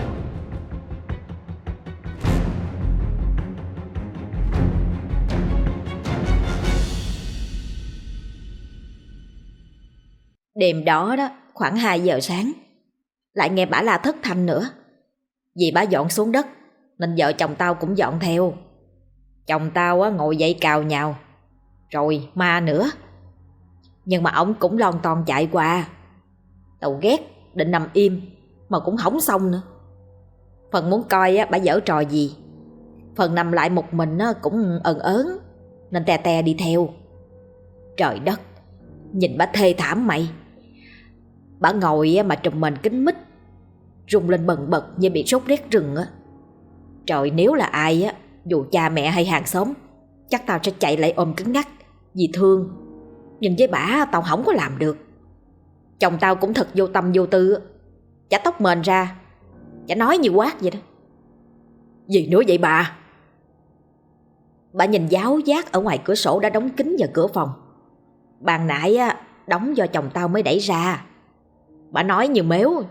Đêm đó khoảng 2 giờ sáng, lại nghe bả la thất thanh nữa. Vì bả dọn xuống đất nên vợ chồng tao cũng dọn theo. Chồng tao ngồi dậy cào nhào, rồi ma nữa. Nhưng mà ổng cũng lon ton chạy qua. Tao ghét, định nằm im mà cũng hổng xong nữa. Phần muốn coi bả giở trò gì, phần nằm lại một mình cũng ờn ớn, nên te te đi theo. Trời đất, nhìn bả thê thảm mày. Bả ngồi mà trùm mền kín mít, rung lên bần bật như bị sốt rét rừng á. Trời, nếu là ai dù cha mẹ hay hàng xóm, chắc tao sẽ chạy lại ôm cứng ngắc vì thương. Nhưng với bả tao không có làm được. Chồng tao cũng thật vô tâm vô tư, chả tóc mền ra, chả nói như quát vậy đó. Gì nữa vậy bà? Bà nhìn giáo giác ở ngoài cửa sổ đã đóng kín vào cửa phòng. Ban nãy đóng do chồng tao mới đẩy ra. Bà nói như mếu: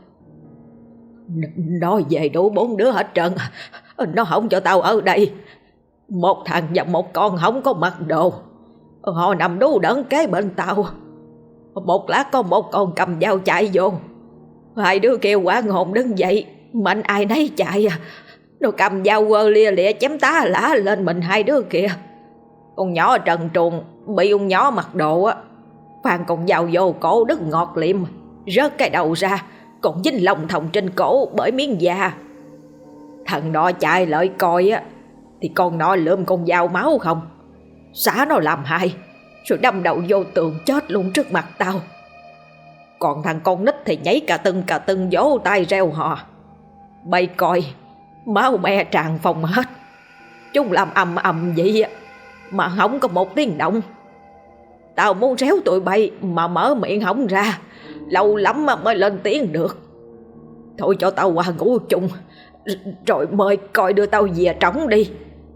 Nó về đủ 4 đứa hết trơn. Nó không cho tao ở đây. Một thằng và một con không có mặc đồ, họ nằm đú đỡn kế bên tao. Một lát có một con cầm dao chạy vô. Hai đứa kêu quả hồn đứng dậy, mạnh ai nấy chạy. Nó cầm dao quơ lia lịa chém tá lá lên mình hai đứa kìa. Con nhỏ trần truồng bị con nhỏ mặc đồ phàn con dao vô cổ đứt ngọt liệm, rớt cái đầu ra, còn dính lòng thòng trên cổ bởi miếng da. Thằng đó chạy lại coi thì con nó lượm con dao máu không, xả nó làm hại, rồi đâm đầu vô tường chết luôn trước mặt tao. Còn thằng con nít thì nhảy cà tưng vỗ tay reo hò. Bay coi, máu me tràn phòng hết. Chúng làm ầm ầm vậy mà không có một tiếng động. Tao muốn réo tụi bay mà mở miệng không ra, lâu lắm mà mới lên tiếng được. Thôi cho tao qua ngủ chung, rồi mời coi đưa tao về trống đi.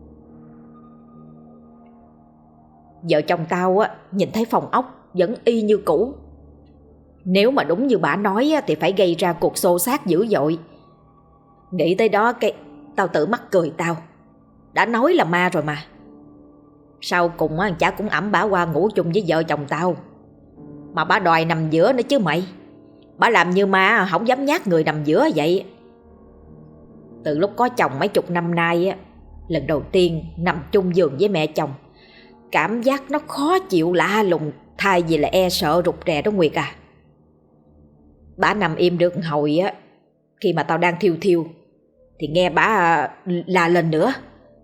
Vợ chồng tao nhìn thấy phòng ốc vẫn y như cũ. Nếu mà đúng như bà nói thì phải gây ra cuộc xô xát dữ dội. Nghĩ tới đó tao tự mắc cười tao. Đã nói là ma rồi mà. Sau cùng chả cũng ẵm bả qua ngủ chung với vợ chồng tao, mà bả đòi nằm giữa nữa chứ mày. Bả làm như ma không dám nhát người nằm giữa vậy. Từ lúc có chồng mấy chục năm nay lần đầu tiên nằm chung giường với mẹ chồng, cảm giác nó khó chịu lạ lùng thay vì là e sợ rụt rè đó Nguyệt à. Bả nằm im được hồi khi mà tao đang thiêu thiêu thì nghe bả la lên nữa.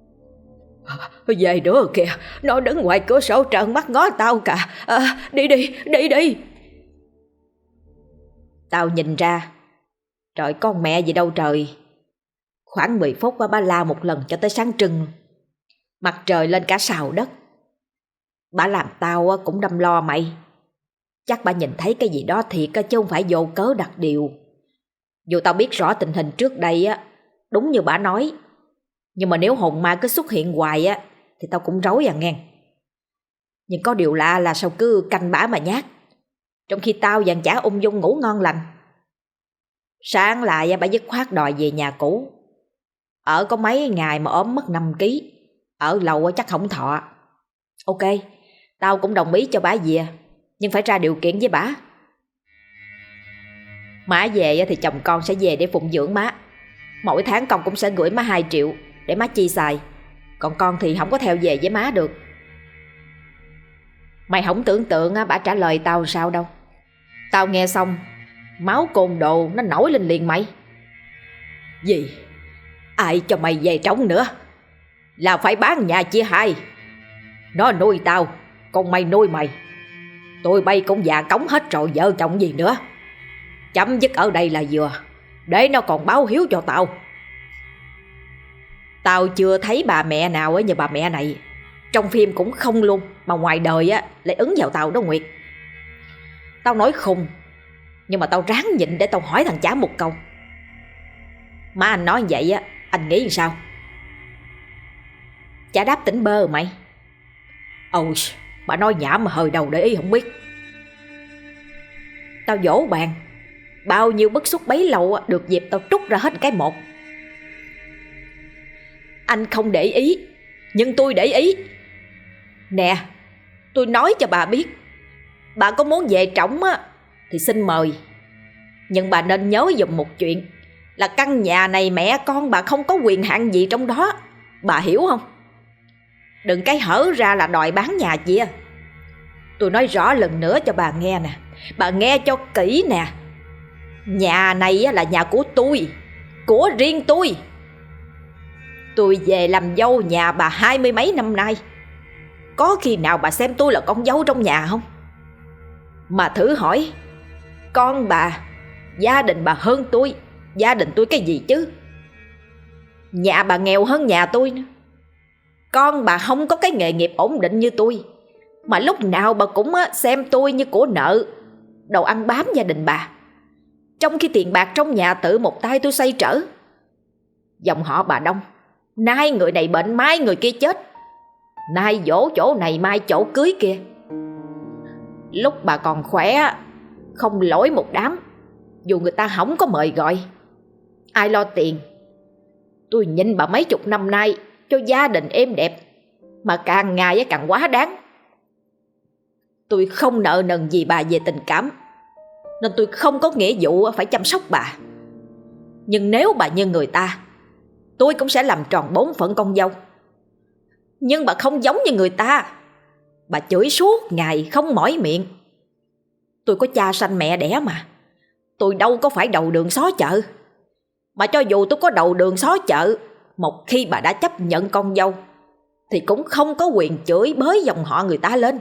Về nữa kìa, nó đứng ngoài cửa sổ trợn mắt ngó tao cả. Đi. Tao nhìn ra, trời con mẹ gì đâu trời. Khoảng 10 phút bà la một lần cho tới sáng trưng. Mặt trời lên cả sào đất. Bà làm tao cũng đâm lo mày. Chắc bà nhìn thấy cái gì đó thiệt chứ không phải vô cớ đặc điều. Dù tao biết rõ tình hình trước đây đúng như bà nói, nhưng mà nếu hồn ma cứ xuất hiện hoài thì tao cũng rối nghe. Nhưng có điều lạ là sao cứ canh bả mà nhát, trong khi tao dàn chả ung dung ngủ ngon lành. Sáng lại bà dứt khoát đòi về nhà cũ. Ở có mấy ngày mà ốm mất 5 ký, ở lâu chắc không thọ. Ok, tao cũng đồng ý cho bả về, nhưng phải ra điều kiện với bả. Má về thì chồng con sẽ về để phụng dưỡng má. Mỗi tháng con cũng sẽ gửi má 2 triệu để má chi xài. Còn con thì không có theo về với má được. Mày không tưởng tượng bả trả lời tao sao đâu. Tao nghe xong, máu côn đồ nó nổi lên liền mày. Gì? Ai cho mày về trống nữa? Là phải bán nhà chia hai. Nó nuôi tao, con mày nuôi mày. Tụi bay cũng già cống hết rồi, vợ chồng gì nữa. Chấm dứt ở đây là vừa, để nó còn báo hiếu cho tao. Tao chưa thấy bà mẹ nào như bà mẹ này. Trong phim cũng không luôn, mà ngoài đời á lại ứng vào tao đó Nguyệt. Tao nói khùng, nhưng mà tao ráng nhịn để tao hỏi thằng chả một câu. Má anh nói vậy á, anh nghĩ sao? Chả đáp tỉnh bơ mày. Ôi, bà nói nhảm mà hơi đầu để ý không biết. Tao vỗ bàn. Bao nhiêu bức xúc bấy lâu được dịp tao trút ra hết cái một. Anh không để ý, nhưng tôi để ý. Nè, tôi nói cho bà biết, bà có muốn về trỏng á thì xin mời. Nhưng bà nên nhớ giùm một chuyện, là căn nhà này mẹ con bà không có quyền hạn gì trong đó. Bà hiểu không? Đừng cái hở ra là đòi bán nhà chia. Tôi nói rõ lần nữa cho bà nghe nè, bà nghe cho kỹ nè. Nhà này là nhà của tôi, của riêng tôi. Tôi về làm dâu nhà bà 20 mấy năm nay. Có khi nào bà xem tôi là con dâu trong nhà không? Mà thử hỏi, con bà, gia đình bà hơn tôi, gia đình tôi cái gì chứ? Nhà bà nghèo hơn nhà tôi nữa. Con bà không có cái nghề nghiệp ổn định như tôi, mà lúc nào bà cũng xem tôi như của nợ, đồ ăn bám gia đình bà. Trong khi tiền bạc trong nhà tự một tay tôi xoay trở. Dòng họ bà đông, nay người này bệnh mai người kia chết, nay dỗ chỗ này mai chỗ cưới kia. Lúc bà còn khỏe, không lỗi một đám, dù người ta không có mời gọi. Ai lo tiền? Tôi nhìn bà mấy chục năm nay cho gia đình êm đẹp, mà càng ngày càng quá đáng. Tôi không nợ nần gì bà về tình cảm, nên tôi không có nghĩa vụ phải chăm sóc bà. Nhưng nếu bà như người ta, tôi cũng sẽ làm tròn bổn phận con dâu. Nhưng bà không giống như người ta. Bà chửi suốt ngày không mỏi miệng. Tôi có cha sanh mẹ đẻ mà. Tôi đâu có phải đầu đường xó chợ. Mà cho dù tôi có đầu đường xó chợ, một khi bà đã chấp nhận con dâu thì cũng không có quyền chửi bới dòng họ người ta lên.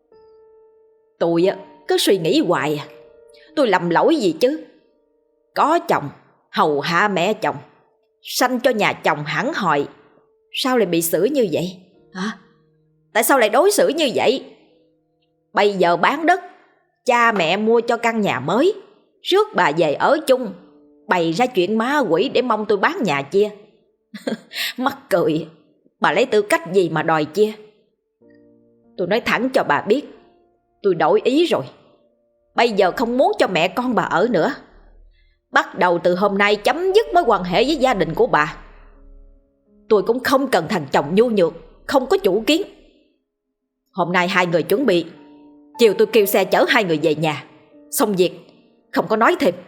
Tôi cứ suy nghĩ hoài, tôi làm lỗi gì chứ? Có chồng, hầu hạ mẹ chồng, sanh cho nhà chồng hẳn hòi, sao lại bị xử như vậy? Hả? Tại sao lại đối xử như vậy? Bây giờ bán đất, cha mẹ mua cho căn nhà mới, rước bà về ở chung, bày ra chuyện ma quỷ để mong tôi bán nhà chia. Mắc cười, bà lấy tư cách gì mà đòi chia? Tôi nói thẳng cho bà biết, tôi đổi ý rồi. Bây giờ không muốn cho mẹ con bà ở nữa. Bắt đầu từ hôm nay chấm dứt mối quan hệ với gia đình của bà. Tôi cũng không cần thằng chồng nhu nhược, không có chủ kiến. Hôm nay hai người chuẩn bị, chiều tôi kêu xe chở hai người về nhà. Xong việc, không có nói thêm.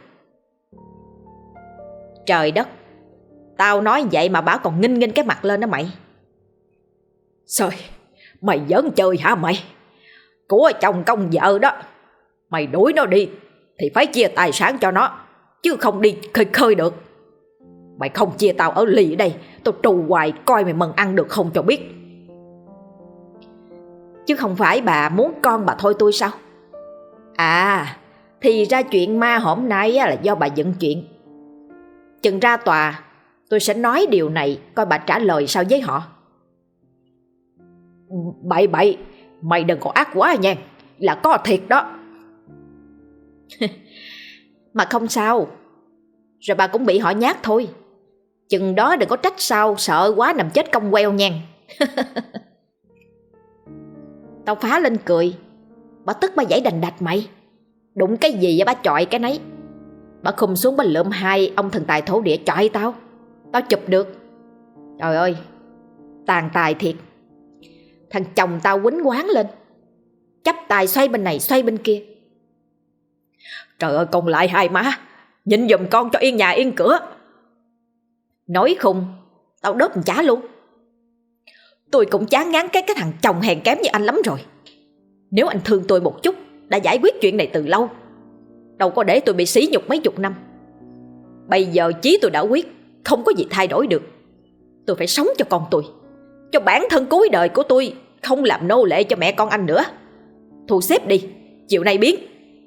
Trời đất, tao nói vậy mà bà còn nghinh nghinh cái mặt lên đó mày. Trời, mày giỡn chơi hả mày? Của chồng công vợ đó, mày đuổi nó đi thì phải chia tài sản cho nó, chứ không đi khơi khơi được. Mày không chia tao ở lì ở đây, tao trù hoài coi mày mần ăn được không cho biết. Chứ không phải bà muốn con bà thôi tôi sao? À, thì ra chuyện ma hôm nay là do bà dựng chuyện. Chừng ra tòa, tôi sẽ nói điều này, coi bà trả lời sao với họ. Bậy bậy, mày đừng có ác quá nha, là có thiệt đó. Mà không sao, rồi bà cũng bị họ nhát thôi. Chừng đó đừng có trách sao, sợ quá nằm chết cong queo nha. Tao phá lên cười. Bà tức bà giãy đành đạch mày. Đụng cái gì bà chọi cái nấy. Bà khum xuống bà lượm hai ông thần tài thổ địa chọi tao. Tao chụp được. Trời ơi, tàn tài thiệt. Thằng chồng tao quýnh quán lên, chắp tay xoay bên này xoay bên kia. Trời ơi con lại hai má, nhìn giùm con cho yên nhà yên cửa. Nói khùng, tao đớp chả luôn. Tôi cũng chán ngán cái thằng chồng hèn kém như anh lắm rồi. Nếu anh thương tôi một chút, đã giải quyết chuyện này từ lâu, đâu có để tôi bị sỉ nhục mấy chục năm. Bây giờ chí tôi đã quyết, không có gì thay đổi được. Tôi phải sống cho con tôi, cho bản thân cuối đời của tôi, không làm nô lệ cho mẹ con anh nữa. Thu xếp đi, chiều nay biến.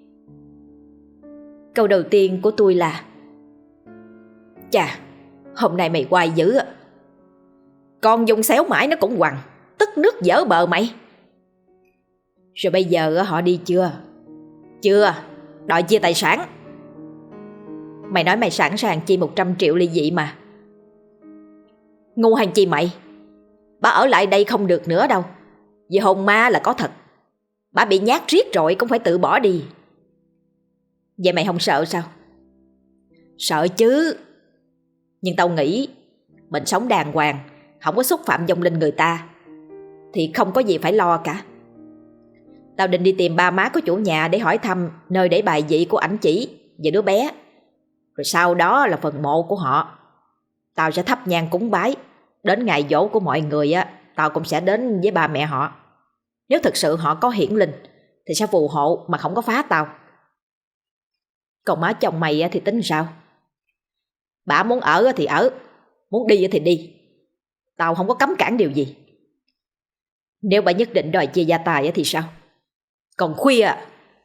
Câu đầu tiên của tôi là: Chà, hôm nay mày hoài dữ à. Con Dung xéo mãi nó cũng quằn, tức nước dở bờ mày. Rồi bây giờ họ đi chưa? Chưa, đòi chia tài sản. Mày nói mày sẵn sàng chi 100 triệu ly dị mà. Ngu hành chi mày? Bà ở lại đây không được nữa đâu. Vì hồn ma là có thật. Bà bị nhát riết rồi cũng phải tự bỏ đi. Vậy mày không sợ sao? Sợ chứ. Nhưng tao nghĩ mình sống đàng hoàng, không có xúc phạm vong linh người ta, thì không có gì phải lo cả. Tao định đi tìm ba má của chủ nhà để hỏi thăm nơi để bài vị của ảnh chỉ và đứa bé. Rồi sau đó là phần mộ của họ. Tao sẽ thắp nhang cúng bái. Đến ngày giỗ của mọi người á, tao cũng sẽ đến với ba mẹ họ. Nếu thực sự họ có hiển linh thì sẽ phù hộ mà không có phá tao. Còn má chồng mày thì tính sao? Bà muốn ở thì ở, muốn đi thì đi. Tao không có cấm cản điều gì. Nếu bà nhất định đòi chia gia tài thì sao? Còn khuya à?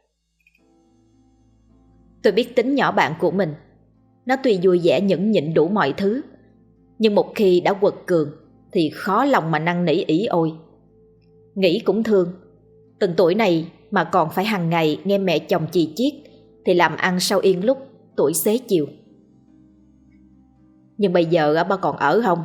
Tôi biết tính nhỏ bạn của mình. Nó tuy vui vẻ nhẫn nhịn đủ mọi thứ, nhưng một khi đã quật cường thì khó lòng mà năn nỉ ỷ ôi. Nghĩ cũng thương. Từng tuổi này mà còn phải hàng ngày nghe mẹ chồng chì chiết thì làm ăn sao yên lúc tuổi xế chiều. Nhưng bây giờ bà còn ở không?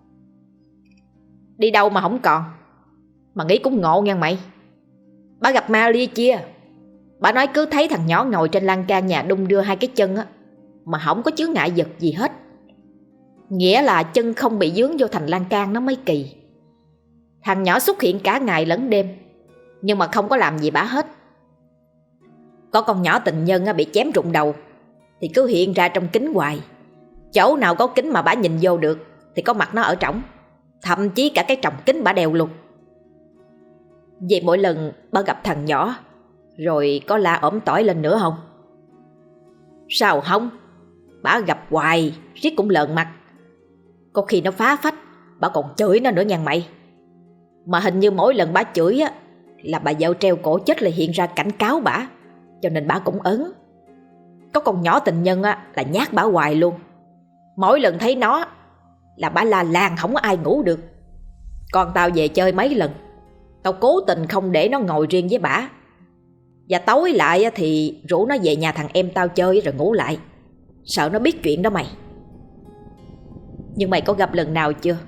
Đi đâu mà không còn? Mà nghĩ cũng ngộ nha mày. Bà gặp ma lia chia. Bà nói cứ thấy thằng nhỏ ngồi trên lan can nhà đung đưa hai cái chân á, mà không có chướng ngại vật gì hết. Nghĩa là chân không bị dướng vô thành lan can nó mới kỳ. Thằng nhỏ xuất hiện cả ngày lẫn đêm, nhưng mà không có làm gì bả hết. Có con nhỏ tình nhân bị chém rụng đầu thì cứ hiện ra trong kính hoài. Chỗ nào có kính mà bả nhìn vô được thì có mặt nó ở trỏng. Thậm chí cả cái tròng kính bả đeo luôn. Vậy mỗi lần bà gặp thằng nhỏ rồi có la ỏm tỏi lên nữa không? Sao không? Bả gặp hoài, riết cũng lợn mặt. Có khi nó phá phách, bả còn chửi nó nữa nha mày. Mà hình như mỗi lần bả chửi á là bà vợ treo cổ chết lại hiện ra cảnh cáo bả, cho nên bả cũng ớn. Có con nhỏ tình nhân á là nhát bả hoài luôn. Mỗi lần thấy nó là bả la làng không có ai ngủ được. Còn tao về chơi mấy lần, tao cố tình không để nó ngồi riêng với bả. Và tối lại thì rủ nó về nhà thằng em tao chơi rồi ngủ lại. Sợ nó biết chuyện đó mày. Nhưng mày có gặp lần nào chưa?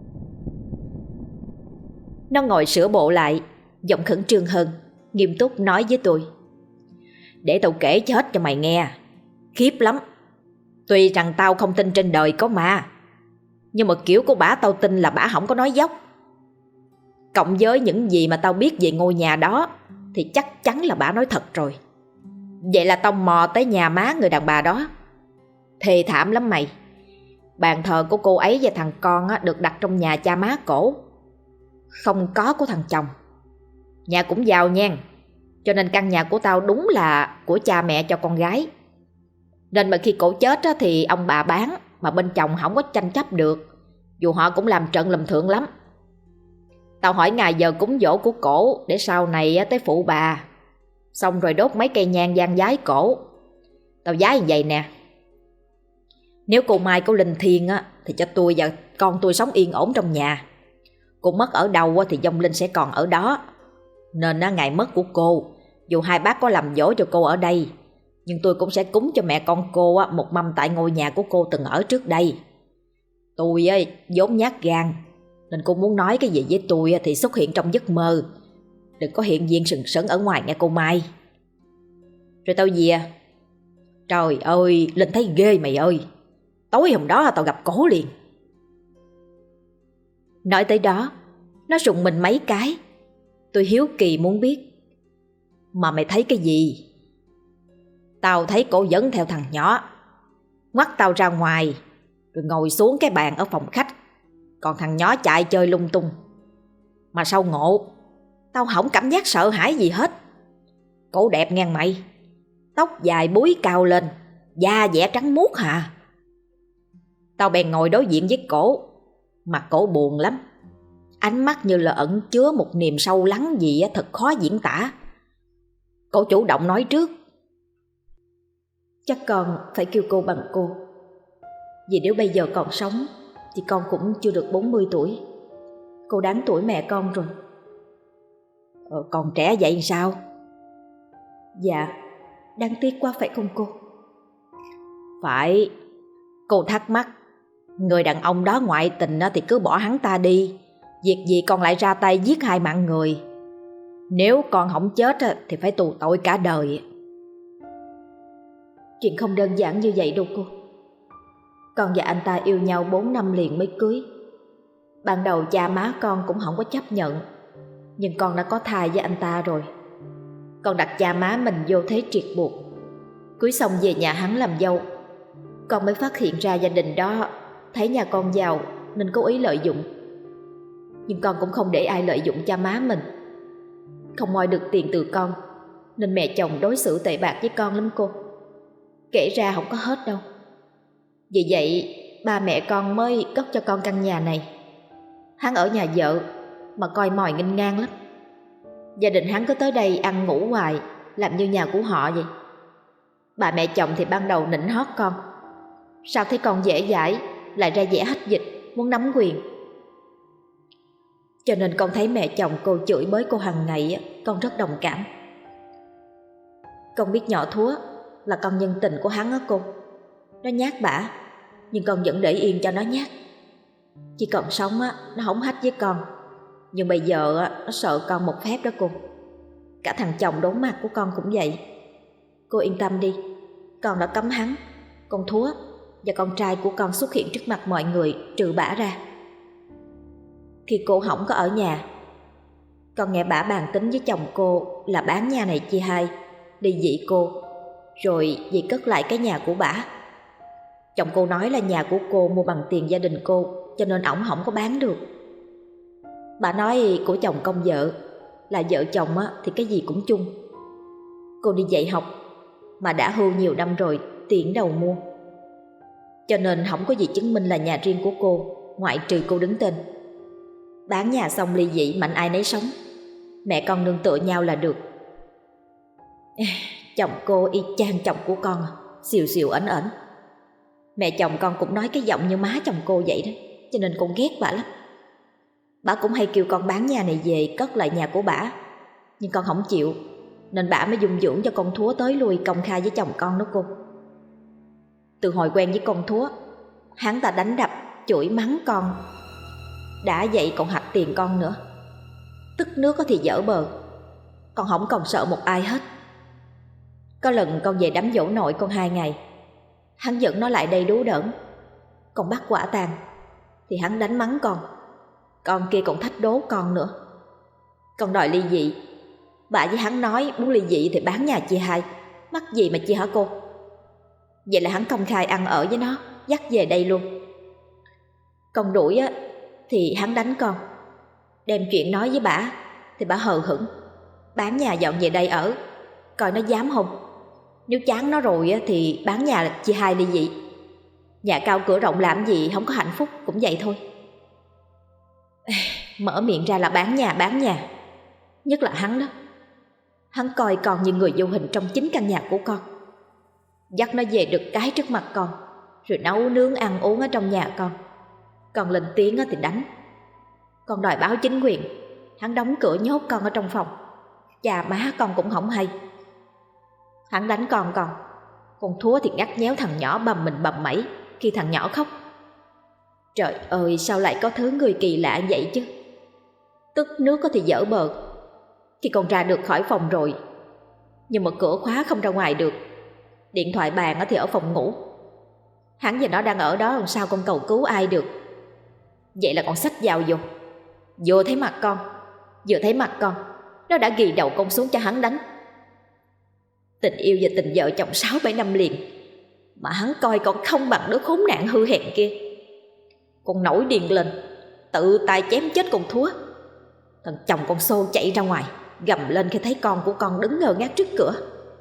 Nó ngồi sửa bộ lại, giọng khẩn trương hơn, nghiêm túc nói với tôi: Để tao kể cho hết cho mày nghe. Khiếp lắm. Tuy rằng tao không tin trên đời có ma, nhưng mà kiểu của bả tao tin là bả không có nói dốc. Cộng với những gì mà tao biết về ngôi nhà đó thì chắc chắn là bả nói thật rồi. Vậy là tao mò tới nhà má người đàn bà đó. Thê thảm lắm mày. Bàn thờ của cô ấy và thằng con được đặt trong nhà cha má cổ, không có của thằng chồng. Nhà cũng giàu nhan, cho nên căn nhà của tao đúng là của cha mẹ cho con gái. Nên mà khi cổ chết thì ông bà bán, mà bên chồng không có tranh chấp được, dù họ cũng làm trận làm thượng lắm. Tao hỏi ngày giờ cúng dỗ của cổ để sau này tới phụ bà. Xong rồi đốt mấy cây nhang gian giái cổ. Tao giái như vậy nè: nếu cô Mai có linh thiêng thì cho tôi và con tôi sống yên ổn trong nhà. Cô mất ở đâu thì vong linh sẽ còn ở đó. Nên ngày mất của cô, dù hai bác có làm dỗ cho cô ở đây, nhưng tôi cũng sẽ cúng cho mẹ con cô một mâm tại ngôi nhà của cô từng ở trước đây. Tôi vốn nhát gan, nên cô muốn nói cái gì với tôi thì xuất hiện trong giấc mơ, đừng có hiện diện sừng sững ở ngoài nghe cô Mai. Rồi tao về. Trời ơi, Linh thấy ghê mày ơi. Tối hôm đó tao gặp cổ liền. Nói tới đó, nó rùng mình mấy cái. Tôi hiếu kỳ muốn biết: mà mày thấy cái gì? Tao thấy cổ dẫn theo thằng nhỏ, ngoắt tao ra ngoài, rồi ngồi xuống cái bàn ở phòng khách. Còn thằng nhỏ chạy chơi lung tung. Mà sao ngộ, tao không cảm giác sợ hãi gì hết. Cổ đẹp ngang mày, tóc dài búi cao lên, da dẻ trắng muốt hà. Tao bèn ngồi đối diện với cổ. Mặt cổ buồn lắm, ánh mắt như là ẩn chứa một niềm sâu lắng gì thật khó diễn tả. Cô chủ động nói trước. Chắc con phải kêu cô bằng cô. Vì nếu bây giờ còn sống thì con cũng chưa được 40 tuổi. Cô đáng tuổi mẹ con rồi. Còn trẻ vậy sao? Dạ, đáng tiếc quá phải không cô? Phải. Cô thắc mắc, người đàn ông đó ngoại tình thì cứ bỏ hắn ta đi, việc gì con lại ra tay giết 2 mạng người. Nếu con không chết thì phải tù tội cả đời. Chuyện không đơn giản như vậy đâu cô. Con và anh ta yêu nhau 4 năm liền mới cưới. Ban đầu cha má con cũng không có chấp nhận, nhưng con đã có thai với anh ta rồi. Con đặt cha má mình vô thế triệt buộc. Cưới xong về nhà hắn làm dâu, con mới phát hiện ra gia đình đó thấy nhà con giàu nên cố ý lợi dụng. Nhưng con cũng không để ai lợi dụng cha má mình. Không moi được tiền từ con nên mẹ chồng đối xử tệ bạc với con lắm cô. Kể ra không có hết đâu. Vì vậy ba mẹ con mới cất cho con căn nhà này. Hắn ở nhà vợ mà coi mòi nghênh ngang lắm. Gia đình hắn cứ tới đây ăn ngủ hoài, làm như nhà của họ vậy. Bà mẹ chồng thì ban đầu nịnh hót con, sao thấy con dễ dãi lại ra vẻ hách dịch, muốn nắm quyền. Cho nên con thấy mẹ chồng cô chửi bới cô hàng ngày, con rất đồng cảm. Con biết nhỏ Thúa là con nhân tình của hắn á cô. Nó nhát bả, nhưng con vẫn để yên cho nó nhát. Chỉ còn sống nó hống hách với con, nhưng bây giờ nó sợ con một phép đó cô. Cả thằng chồng đốn mặt của con cũng vậy. Cô yên tâm đi, con đã cấm hắn, con Thúa và con trai của con xuất hiện trước mặt mọi người trừ bả ra. Khi cô không có ở nhà, con nghe bả bàn tính với chồng cô là bán nhà này chia 2, ly dị cô, rồi về cất lại cái nhà của bả. Chồng cô nói là nhà của cô mua bằng tiền gia đình cô, cho nên ổng không có bán được. Bà nói của chồng công vợ là vợ chồng thì cái gì cũng chung. Cô đi dạy học mà đã hưu nhiều năm rồi, tiền đầu mua, cho nên không có gì chứng minh là nhà riêng của cô, ngoại trừ cô đứng tên. Bán nhà xong ly dị, mạnh ai nấy sống, mẹ con nương tựa nhau là được. Chồng cô y chang chồng của con, xìu xìu ẩn ẩn. Mẹ chồng con cũng nói cái giọng như má chồng cô vậy đó, cho nên con ghét bả lắm. Bả cũng hay kêu con bán nhà này về cất lại nhà của bả, nhưng con không chịu, nên bả mới dung dưỡng cho con Thúa tới lui công khai với chồng con đó cô. Từ hồi quen với con Thúa, hắn ta đánh đập, chửi mắng con, đã vậy còn hạch tiền con nữa. Tức nước thì dở bờ, con không còn sợ một ai hết. Có lần con về đám giỗ nội con 2 ngày, hắn dẫn nó lại đây đú đỡn. Con bắt quả tang thì hắn đánh mắng con kia còn thách đố con nữa. Con đòi ly dị, bà với hắn nói muốn ly dị thì bán nhà chia 2, mắc gì mà chia hả cô? Vậy là hắn công khai ăn ở với nó, dắt về đây luôn. Con đuổi thì hắn đánh con. Đem chuyện nói với bả thì bả hờ hững, bán nhà dọn về đây ở, coi nó dám không. Nếu chán nó rồi thì bán nhà chia 2 ly dị. Nhà cao cửa rộng làm gì không có hạnh phúc, cũng vậy thôi. Mở miệng ra là bán nhà. Nhất là hắn đó, hắn coi con như người vô hình trong chính căn nhà của con. Dắt nó về được cái trước mặt con, rồi nấu nướng ăn uống ở trong nhà con. Con lên tiếng thì đánh. Con đòi báo chính quyền, hắn đóng cửa nhốt con ở trong phòng. Cha má con cũng không hay. Hắn đánh con Thúa thì ngắt nhéo thằng nhỏ bầm mình bầm mẩy khi thằng nhỏ khóc. Trời ơi, sao lại có thứ người kỳ lạ vậy chứ. Tức nước thì dở bờ. Khi con ra được khỏi phòng rồi, nhưng mà cửa khóa không ra ngoài được, điện thoại bàn thì ở phòng ngủ. Hắn và nó đang ở đó, làm sao con cầu cứu ai được. Vậy là con xách dao vô. Vừa thấy mặt con, nó đã ghi đầu con xuống cho hắn đánh. Tình yêu và tình vợ chồng 6-7 năm liền mà hắn coi con không bằng đứa khốn nạn hư hèn kia. Con nổi điên lên, tự tay chém chết con Thúa. Thằng chồng con xô chạy ra ngoài, gầm lên khi thấy con của con đứng ngơ ngác trước cửa.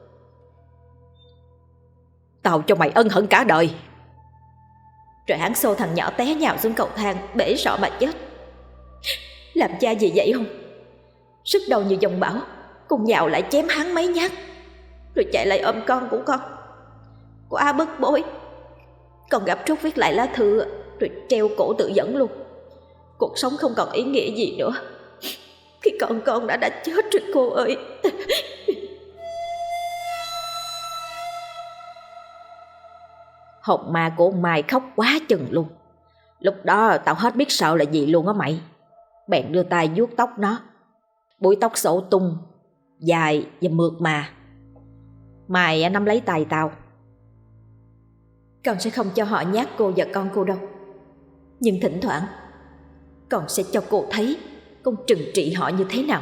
Tao cho mày ân hận cả đời. Rồi hắn xô thằng nhỏ té nhào xuống cầu thang, bể sọ mà chết. Làm cha gì vậy không? Sức đầu như dòng bão, Con nhào lại chém hắn mấy nhát, rồi chạy lại ôm con của con. Quá bức bối. Con gấp rút viết lại lá thư rồi treo cổ tự dẫn luôn. Cuộc sống không còn ý nghĩa gì nữa khi con đã chết rồi cô ơi. Hồn ma của ông Mai khóc quá chừng luôn. Lúc đó tao hết biết sợ là gì luôn á mày. Bèn đưa tay vuốt tóc nó. Búi tóc xổ tung, dài và mượt mà. Mai nắm lấy tay tao. Con sẽ không cho họ nhát cô và con cô đâu. Nhưng thỉnh thoảng con sẽ cho cô thấy con trừng trị họ như thế nào.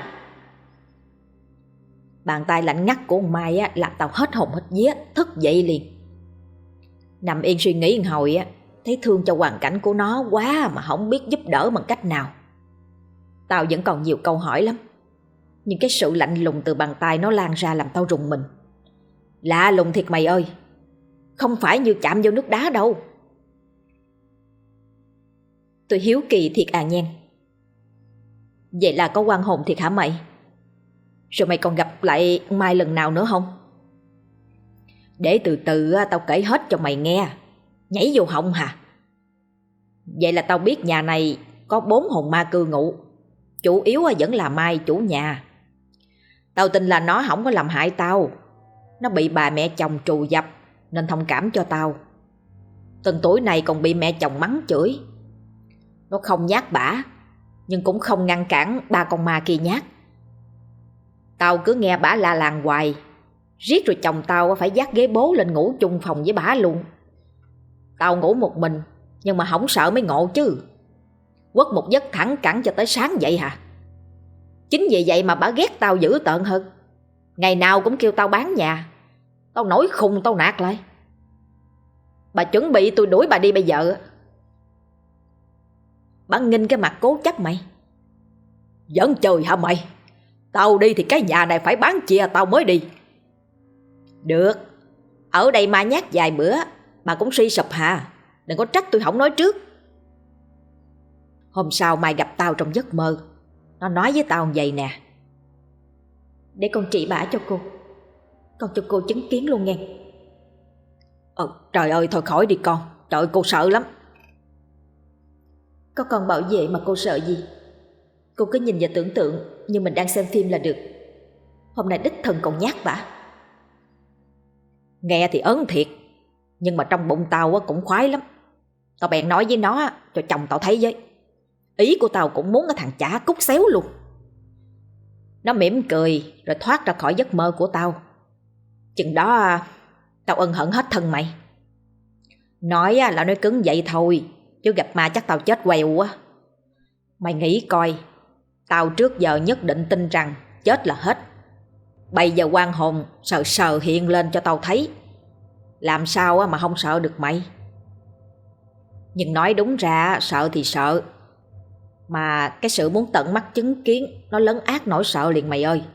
Bàn tay lạnh ngắt của ông Mai làm tao hết hồn hết vía, thức dậy liền. Nằm yên suy nghĩ một hồi thấy thương cho hoàn cảnh của nó quá mà không biết giúp đỡ bằng cách nào. Tao vẫn còn nhiều câu hỏi lắm, nhưng cái sự lạnh lùng từ bàn tay nó lan ra làm tao rùng mình. Lạ lùng thiệt mày ơi, không phải như chạm vô nước đá đâu. Tôi hiếu kỳ thiệt à nhen. Vậy là có oan hồn thiệt hả mày? Rồi mày còn gặp lại Mai lần nào nữa không? Để từ từ tao kể hết cho mày nghe. Nhảy vô họng hả? Vậy là tao biết nhà này có 4 hồn ma cư ngụ. Chủ yếu vẫn là Mai chủ nhà. Tao tin là nó không có làm hại tao. Nó bị bà mẹ chồng trù dập nên thông cảm cho tao. Từng tuổi này còn bị mẹ chồng mắng chửi. Nó không nhát bả, nhưng cũng không ngăn cản ba con ma kia nhát. Tao cứ nghe bả la làng hoài, riết rồi chồng tao phải dắt ghế bố lên ngủ chung phòng với bả luôn. Tao ngủ một mình, nhưng mà không sợ mới ngộ chứ. Quất một giấc thẳng cẳng cho tới sáng vậy hả? Chính vì vậy mà bả ghét tao dữ tợn hơn. Ngày nào cũng kêu tao bán nhà. Tao nổi khùng tao nạt lại. Bà chuẩn bị tôi đuổi bà đi bây giờ. Bà nghinh cái mặt cố chấp mày. Giỡn chơi hả mày? Tao đi thì cái nhà này phải bán chia tao mới đi. Được, ở đây ma nhát vài bữa bà cũng suy sụp hà. Đừng có trách tôi không nói trước. Hôm sau Mai gặp tao trong giấc mơ. Nó nói với tao vậy nè. Để con trị bả cho cô. Con cho cô chứng kiến luôn nghe. Trời ơi thôi khỏi đi con. Trời ơi cô sợ lắm. Có con bảo vệ mà cô sợ gì. Cô cứ nhìn và tưởng tượng như mình đang xem phim là được. Hôm nay đích thân còn nhát bả. Nghe thì ớn thiệt, nhưng mà trong bụng tao cũng khoái lắm. Tao bèn nói với nó cho chồng tao thấy với. Ý của tao cũng muốn cái thằng chả cút xéo luôn. Nó mỉm cười rồi thoát ra khỏi giấc mơ của tao. Chừng đó tao ân hận hết thân mày. Nói là nói cứng vậy thôi, chứ gặp ma chắc tao chết quèo á. Mày nghĩ coi, tao trước giờ nhất định tin rằng chết là hết. Bây giờ oan hồn sờ sờ hiện lên cho tao thấy. Làm sao mà không sợ được mày. Nhưng nói đúng ra sợ thì sợ, mà cái sự muốn tận mắt chứng kiến nó lấn át nỗi sợ liền mày ơi.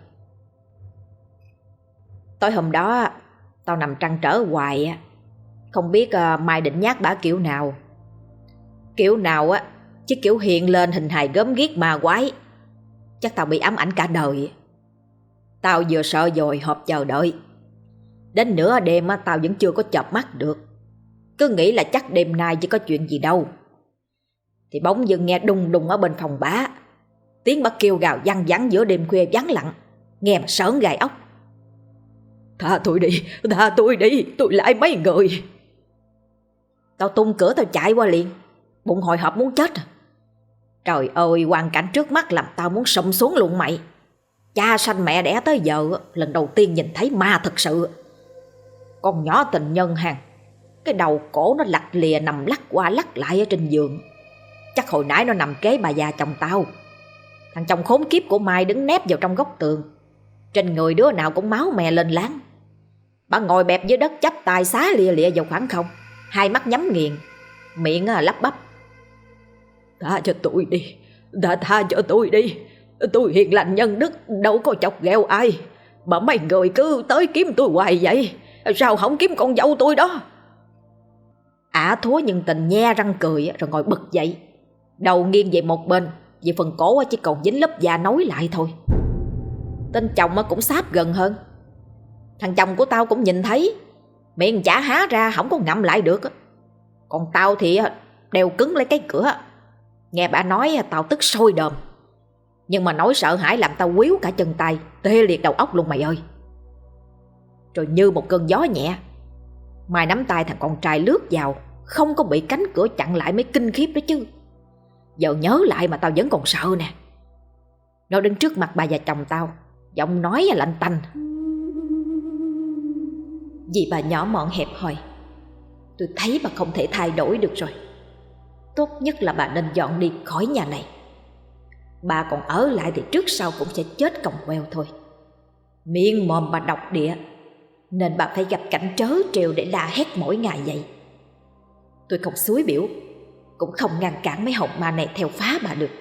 Tối hôm đó tao nằm trăn trở hoài, không biết Mai định nhát bả kiểu nào. Kiểu nào chứ kiểu hiện lên hình hài gớm ghiếc ma quái, chắc tao bị ám ảnh cả đời. Tao vừa sợ dồi họp chờ đợi. Đến nửa đêm tao vẫn chưa có chợp mắt được. Cứ nghĩ là chắc đêm nay chỉ có chuyện gì đâu. Thì bỗng dưng nghe đùng đùng ở bên phòng bả. Tiếng bả kêu gào văng vẳng giữa đêm khuya vắng lặng, nghe mà sởn gai ốc. Tha tôi đi, tôi lại mấy người. Tao tung cửa tao chạy qua liền, bụng hồi hộp muốn chết. Trời ơi, hoàn cảnh trước mắt làm tao muốn sụm xuống luôn mày. Cha sanh mẹ đẻ tới giờ lần đầu tiên nhìn thấy ma thật sự. Con nhỏ tình nhân hàng, cái đầu cổ nó lặt lìa nằm lắc qua lắc lại ở trên giường. Chắc hồi nãy nó nằm kế bà già chồng tao. Thằng chồng khốn kiếp của Mai đứng nép vào trong góc tường. Trên người đứa nào cũng máu me lên láng. Bà ngồi bẹp dưới đất chắp tay xá lìa lịa vào khoảng không, hai mắt nhắm nghiền, miệng lắp bắp. Tha cho tôi đi, tha cho tôi đi. Tôi hiền lành nhân đức, đâu có chọc ghẹo ai. Mà mấy người cứ tới kiếm tôi hoài vậy. Sao không kiếm con dâu tôi đó? Ả thúa nhân tình nhe răng cười rồi ngồi bật dậy, đầu nghiêng về một bên, vì phần cổ chỉ còn dính lớp da nối lại thôi. Tên chồng cũng sáp gần hơn. Thằng chồng của tao cũng nhìn thấy, miệng chả há ra không có ngậm lại được. Còn tao thì đeo cứng lấy cái cửa. Nghe bà nói tao tức sôi đờm. Nhưng mà nỗi sợ hãi làm tao quýu cả chân tay, tê liệt đầu óc luôn mày ơi. Rồi như một cơn gió nhẹ, Mai nắm tay thằng con trai lướt vào, không có bị cánh cửa chặn lại mới kinh khiếp đó chứ. Giờ nhớ lại mà tao vẫn còn sợ nè. Nó đứng trước mặt bà và chồng tao, giọng nói lạnh tanh. Vì bà nhỏ mọn hẹp hòi, tôi thấy bà không thể thay đổi được rồi. Tốt nhất là bà nên dọn đi khỏi nhà này. Bà còn ở lại thì trước sau cũng sẽ chết còng queo thôi. Miệng mồm bà độc địa, nên bà phải gặp cảnh trớ trêu để la hét mỗi ngày vậy. Tôi không xúi biểu, cũng không ngăn cản mấy hồn ma này theo phá bà được.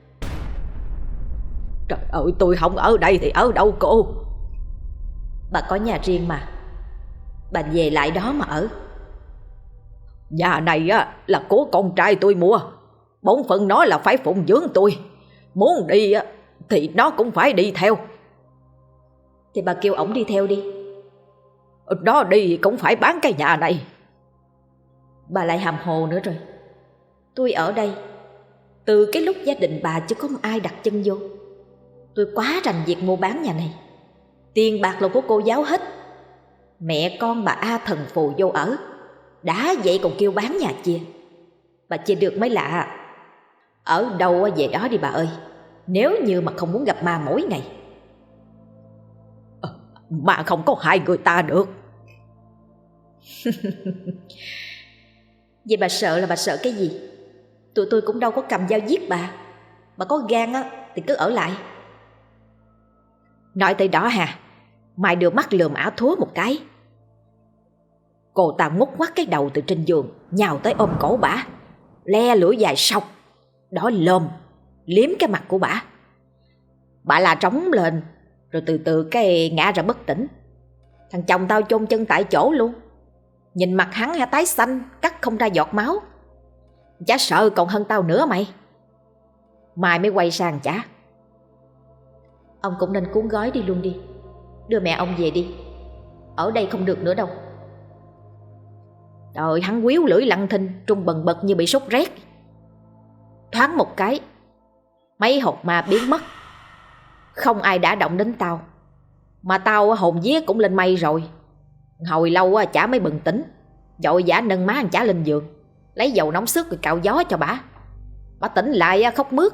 Trời ơi, tôi không ở đây thì ở đâu cô? Bà có nhà riêng mà, bà về lại đó mà ở. Nhà này là của con trai tôi mua, bổn phận nó là phải phụng dưỡng tôi. Muốn đi thì nó cũng phải đi theo. Thì bà kêu ổng đi theo đi. Nó đi cũng phải bán cái nhà này. Bà lại hàm hồ nữa rồi. Tôi ở đây từ cái lúc gia đình bà chứ không ai đặt chân vô. Tôi quá rành việc mua bán nhà này. Tiền bạc là của cô giáo hết. Mẹ con bà A thần phù vô ở. Đã vậy còn kêu bán nhà chia. Bà chia được mới lạ. Ở đâu về đó đi bà ơi, nếu như mà không muốn gặp ma mỗi ngày. Mà không có hại người ta được. Vậy bà sợ là bà sợ cái gì? Tụi tôi cũng đâu có cầm dao giết bà. Bà có gan thì cứ ở lại. Nói tới đó hà, Mai đưa mắt lườm ả thúa một cái. Cô ta ngút ngoắt cái đầu từ trên giường, nhào tới ôm cổ bả, le lưỡi dài sọc, đỏ lồm, liếm cái mặt của bả. Bà la trống lên, rồi từ từ cái ngã ra bất tỉnh. Thằng chồng tao chôn chân tại chỗ luôn. Nhìn mặt hắn tái xanh, cắt không ra giọt máu. Chả sợ còn hơn tao nữa mày. Mai mới quay sang chả. Ông cũng nên cuốn gói đi luôn đi. Đưa mẹ ông về đi. Ở đây không được nữa đâu. Trời, hắn quýu lưỡi lặng thinh, trung bần bật như bị sốt rét. Thoáng một cái, mấy hồn ma biến mất. Không ai đã động đến tao. Mà tao hồn vía cũng lên mây rồi. Hồi lâu chả mới bừng tỉnh, vội vã nâng má ăn chả lên giường, lấy dầu nóng sức rồi cạo gió cho bả. Bả tỉnh lại khóc mướt.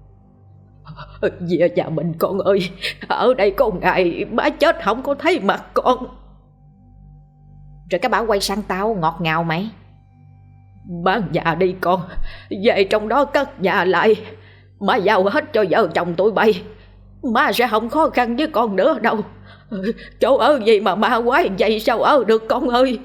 Về nhà mình con ơi, ở đây có ngày bả chết không có thấy mặt con. Rồi cái bả quay sang tao ngọt ngào mày. Bán nhà đi con, về trong đó cất nhà lại. Má giao hết cho vợ chồng tụi bay. Má sẽ không khó khăn với con nữa đâu. Chỗ ở gì mà ma quái vậy sao ở được con ơi.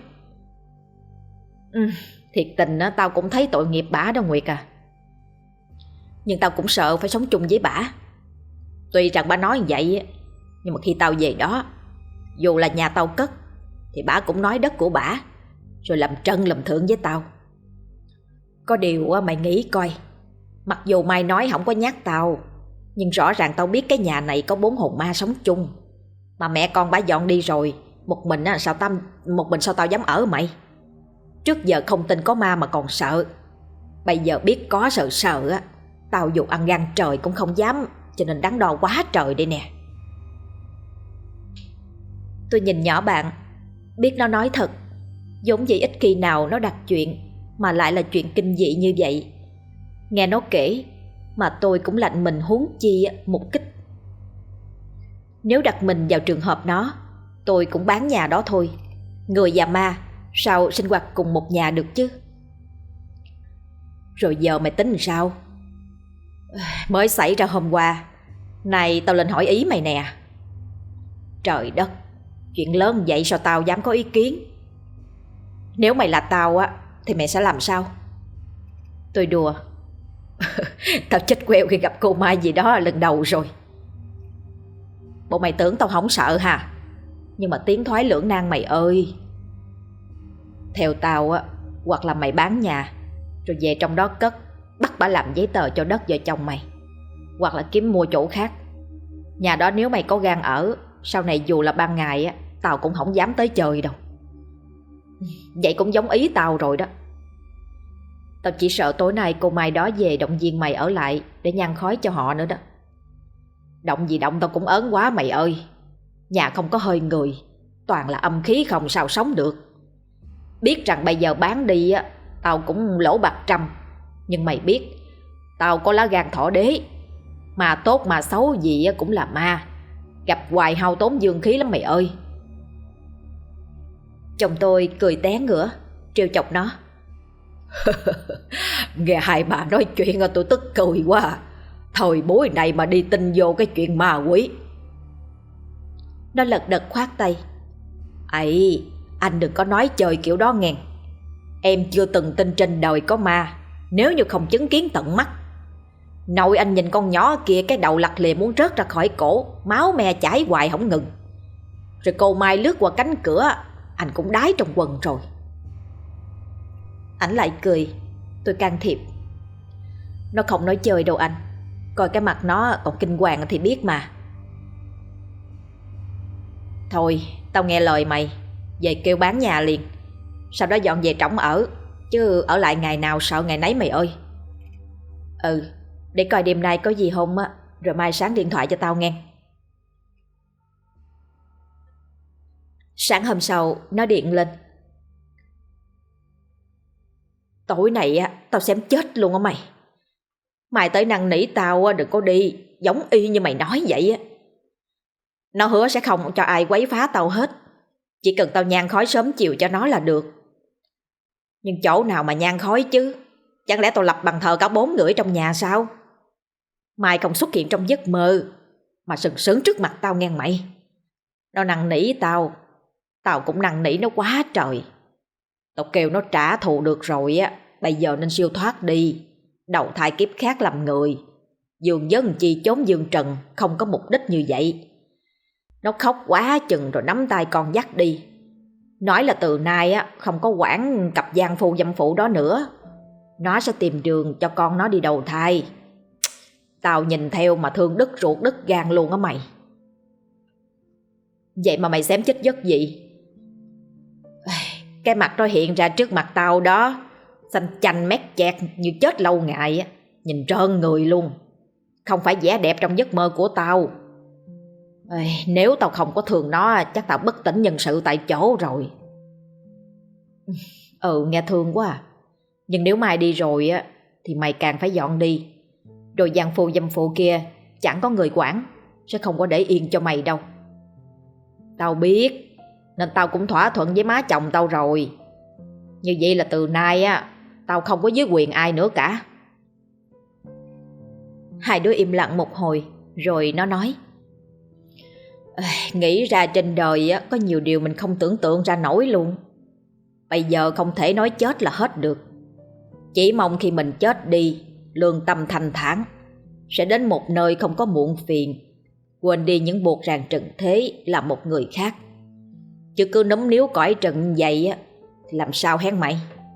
Thiệt tình tao cũng thấy tội nghiệp bả đó Nguyệt à. Nhưng tao cũng sợ phải sống chung với bả. Tuy rằng bả nói vậy, nhưng mà khi tao về đó, dù là nhà tao cất, thì bả cũng nói đất của bả, rồi làm trân làm thượng với tao. Có điều mày nghĩ coi, mặc dù Mai nói không có nhắc tao, nhưng rõ ràng tao biết cái nhà này có 4 hồn ma sống chung. Mà mẹ con bả dọn đi rồi, một mình sao tao dám ở mày. Trước giờ không tin có ma mà còn sợ, bây giờ biết có sợ á, tao dù ăn gan trời cũng không dám. Cho nên đắn đo quá trời đây nè. Tôi nhìn nhỏ bạn, biết nó nói thật. Giống vậy ít khi nào nó đặt chuyện mà lại là chuyện kinh dị như vậy. Nghe nó kể mà tôi cũng lạnh mình, huống chi một kích. Nếu đặt mình vào trường hợp nó, tôi cũng bán nhà đó thôi. Người và ma sao sinh hoạt cùng một nhà được chứ. Rồi giờ mày tính sao? Mới xảy ra hôm qua, này tao lên hỏi ý mày nè. Trời đất, chuyện lớn vậy sao tao dám có ý kiến. Nếu mày là tao thì mày sẽ làm sao? Tôi đùa. Tao chết queo khi gặp cô Mai gì đó lần đầu rồi. Bộ mày tưởng tao không sợ hả? Nhưng mà tiến thoái lưỡng nan mày ơi. Theo tao hoặc là mày bán nhà rồi về trong đó cất, bắt bả làm giấy tờ cho đất vợ chồng mày, hoặc là kiếm mua chỗ khác. Nhà đó nếu mày có gan ở, sau này dù là ban ngày á, tao cũng không dám tới chơi đâu. Vậy cũng giống ý tao rồi đó. Tao chỉ sợ tối nay cô Mai đó về động viên mày ở lại để nhang khói cho họ nữa đó. Động gì động, tao cũng ớn quá mày ơi. Nhà không có hơi người, toàn là âm khí không sao sống được. Biết rằng bây giờ bán đi á, tao cũng lỗ bạc trăm. Nhưng mày biết, tao có lá gan thỏ đế. Mà tốt mà xấu gì á cũng là ma. Gặp hoài hao tốn dương khí lắm mày ơi. Chồng tôi cười té ngửa, trêu chọc nó. Nghe hai bà nói chuyện tôi tức cười quá à. Thời buổi này mà đi tin vô cái chuyện ma quỷ. Nó lật đật khoát tay. Ấy, anh đừng có nói chơi kiểu đó nghe. Em chưa từng tin trên đời có ma nếu như không chứng kiến tận mắt. Nội anh nhìn con nhỏ kia, cái đầu lặt lìa muốn rớt ra khỏi cổ, máu me chảy hoài không ngừng. Rồi cô Mai lướt qua cánh cửa, anh cũng đái trong quần rồi. Ảnh lại cười. Tôi can thiệp. Nó không nói chơi đâu anh. Coi cái mặt nó còn kinh hoàng thì biết mà. Thôi, tao nghe lời mày, về kêu bán nhà liền. Sau đó dọn về trỏng ở, chứ ở lại ngày nào sợ ngày nấy mày ơi. Ừ, để coi đêm nay có gì không á, rồi mai sáng điện thoại cho tao nghe. Sáng hôm sau nó điện lên. Tối này á, tao xem chết luôn á mày. Mày tới năn nỉ tao á, đừng có đi, giống y như mày nói vậy á. Nó hứa sẽ không cho ai quấy phá tao hết, chỉ cần tao nhang khói sớm chiều cho nó là được. Nhưng chỗ nào mà nhang khói chứ? Chẳng lẽ tao lập bàn thờ cả 4 người trong nhà sao? Mai không xuất hiện trong giấc mơ mà sừng sướng trước mặt tao nghe mày. Nó năn nỉ tao, tao cũng năn nỉ nó quá trời. Tao kêu nó trả thù được rồi á, bây giờ nên siêu thoát đi, đầu thai kiếp khác làm người. Dương dân chi chốn dương trần, không có mục đích như vậy. Nó khóc quá chừng rồi nắm tay con dắt đi. Nói là từ nay á không có quản cặp giang phu dâm phụ đó nữa. Nó sẽ tìm đường cho con nó đi đầu thai. Tao nhìn theo mà thương đứt ruột đứt gan luôn á mày. Vậy mà mày xém chết giấc gì? Cái mặt nó hiện ra trước mặt tao đó, xanh chanh mét chẹt như chết lâu ngày á, nhìn trơn người luôn. Không phải vẻ đẹp trong giấc mơ của tao. Nếu tao không có thương nó, chắc tao bất tỉnh nhân sự tại chỗ rồi. Nghe thương quá à. Nhưng nếu mai đi rồi á thì mày càng phải dọn đi. Rồi giang phu dâm phụ kia chẳng có người quản, sẽ không có để yên cho mày đâu. Tao biết, nên tao cũng thỏa thuận với má chồng tao rồi. Như vậy là từ nay á tao không có dưới quyền ai nữa cả. Hai đứa im lặng một hồi, rồi nó nói. Nghĩ ra trên đời á có nhiều điều mình không tưởng tượng ra nổi luôn. Bây giờ không thể nói chết là hết được. Chỉ mong khi mình chết đi, lương tâm thanh thản, sẽ đến một nơi không có muộn phiền, quên đi những buộc ràng trần thế, là một người khác. Chứ cứ núm níu cõi trần vậy á, làm sao hén mày?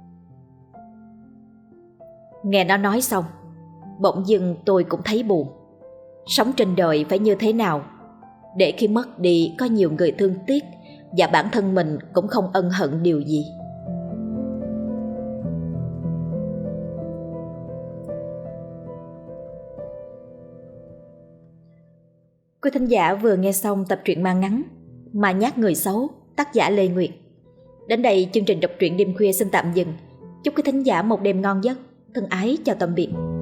Nghe nó nói xong, bỗng dưng tôi cũng thấy buồn. Sống trên đời phải như thế nào để khi mất đi có nhiều người thương tiếc, và bản thân mình cũng không ân hận điều gì. Quý thính giả vừa nghe xong tập truyện ma ngắn Ma Nhát Người Xấu, tác giả Lê Nguyệt. Đến đây chương trình đọc truyện đêm khuya xin tạm dừng. Chúc quý thính giả một đêm ngon giấc. Thân ái chào tạm biệt.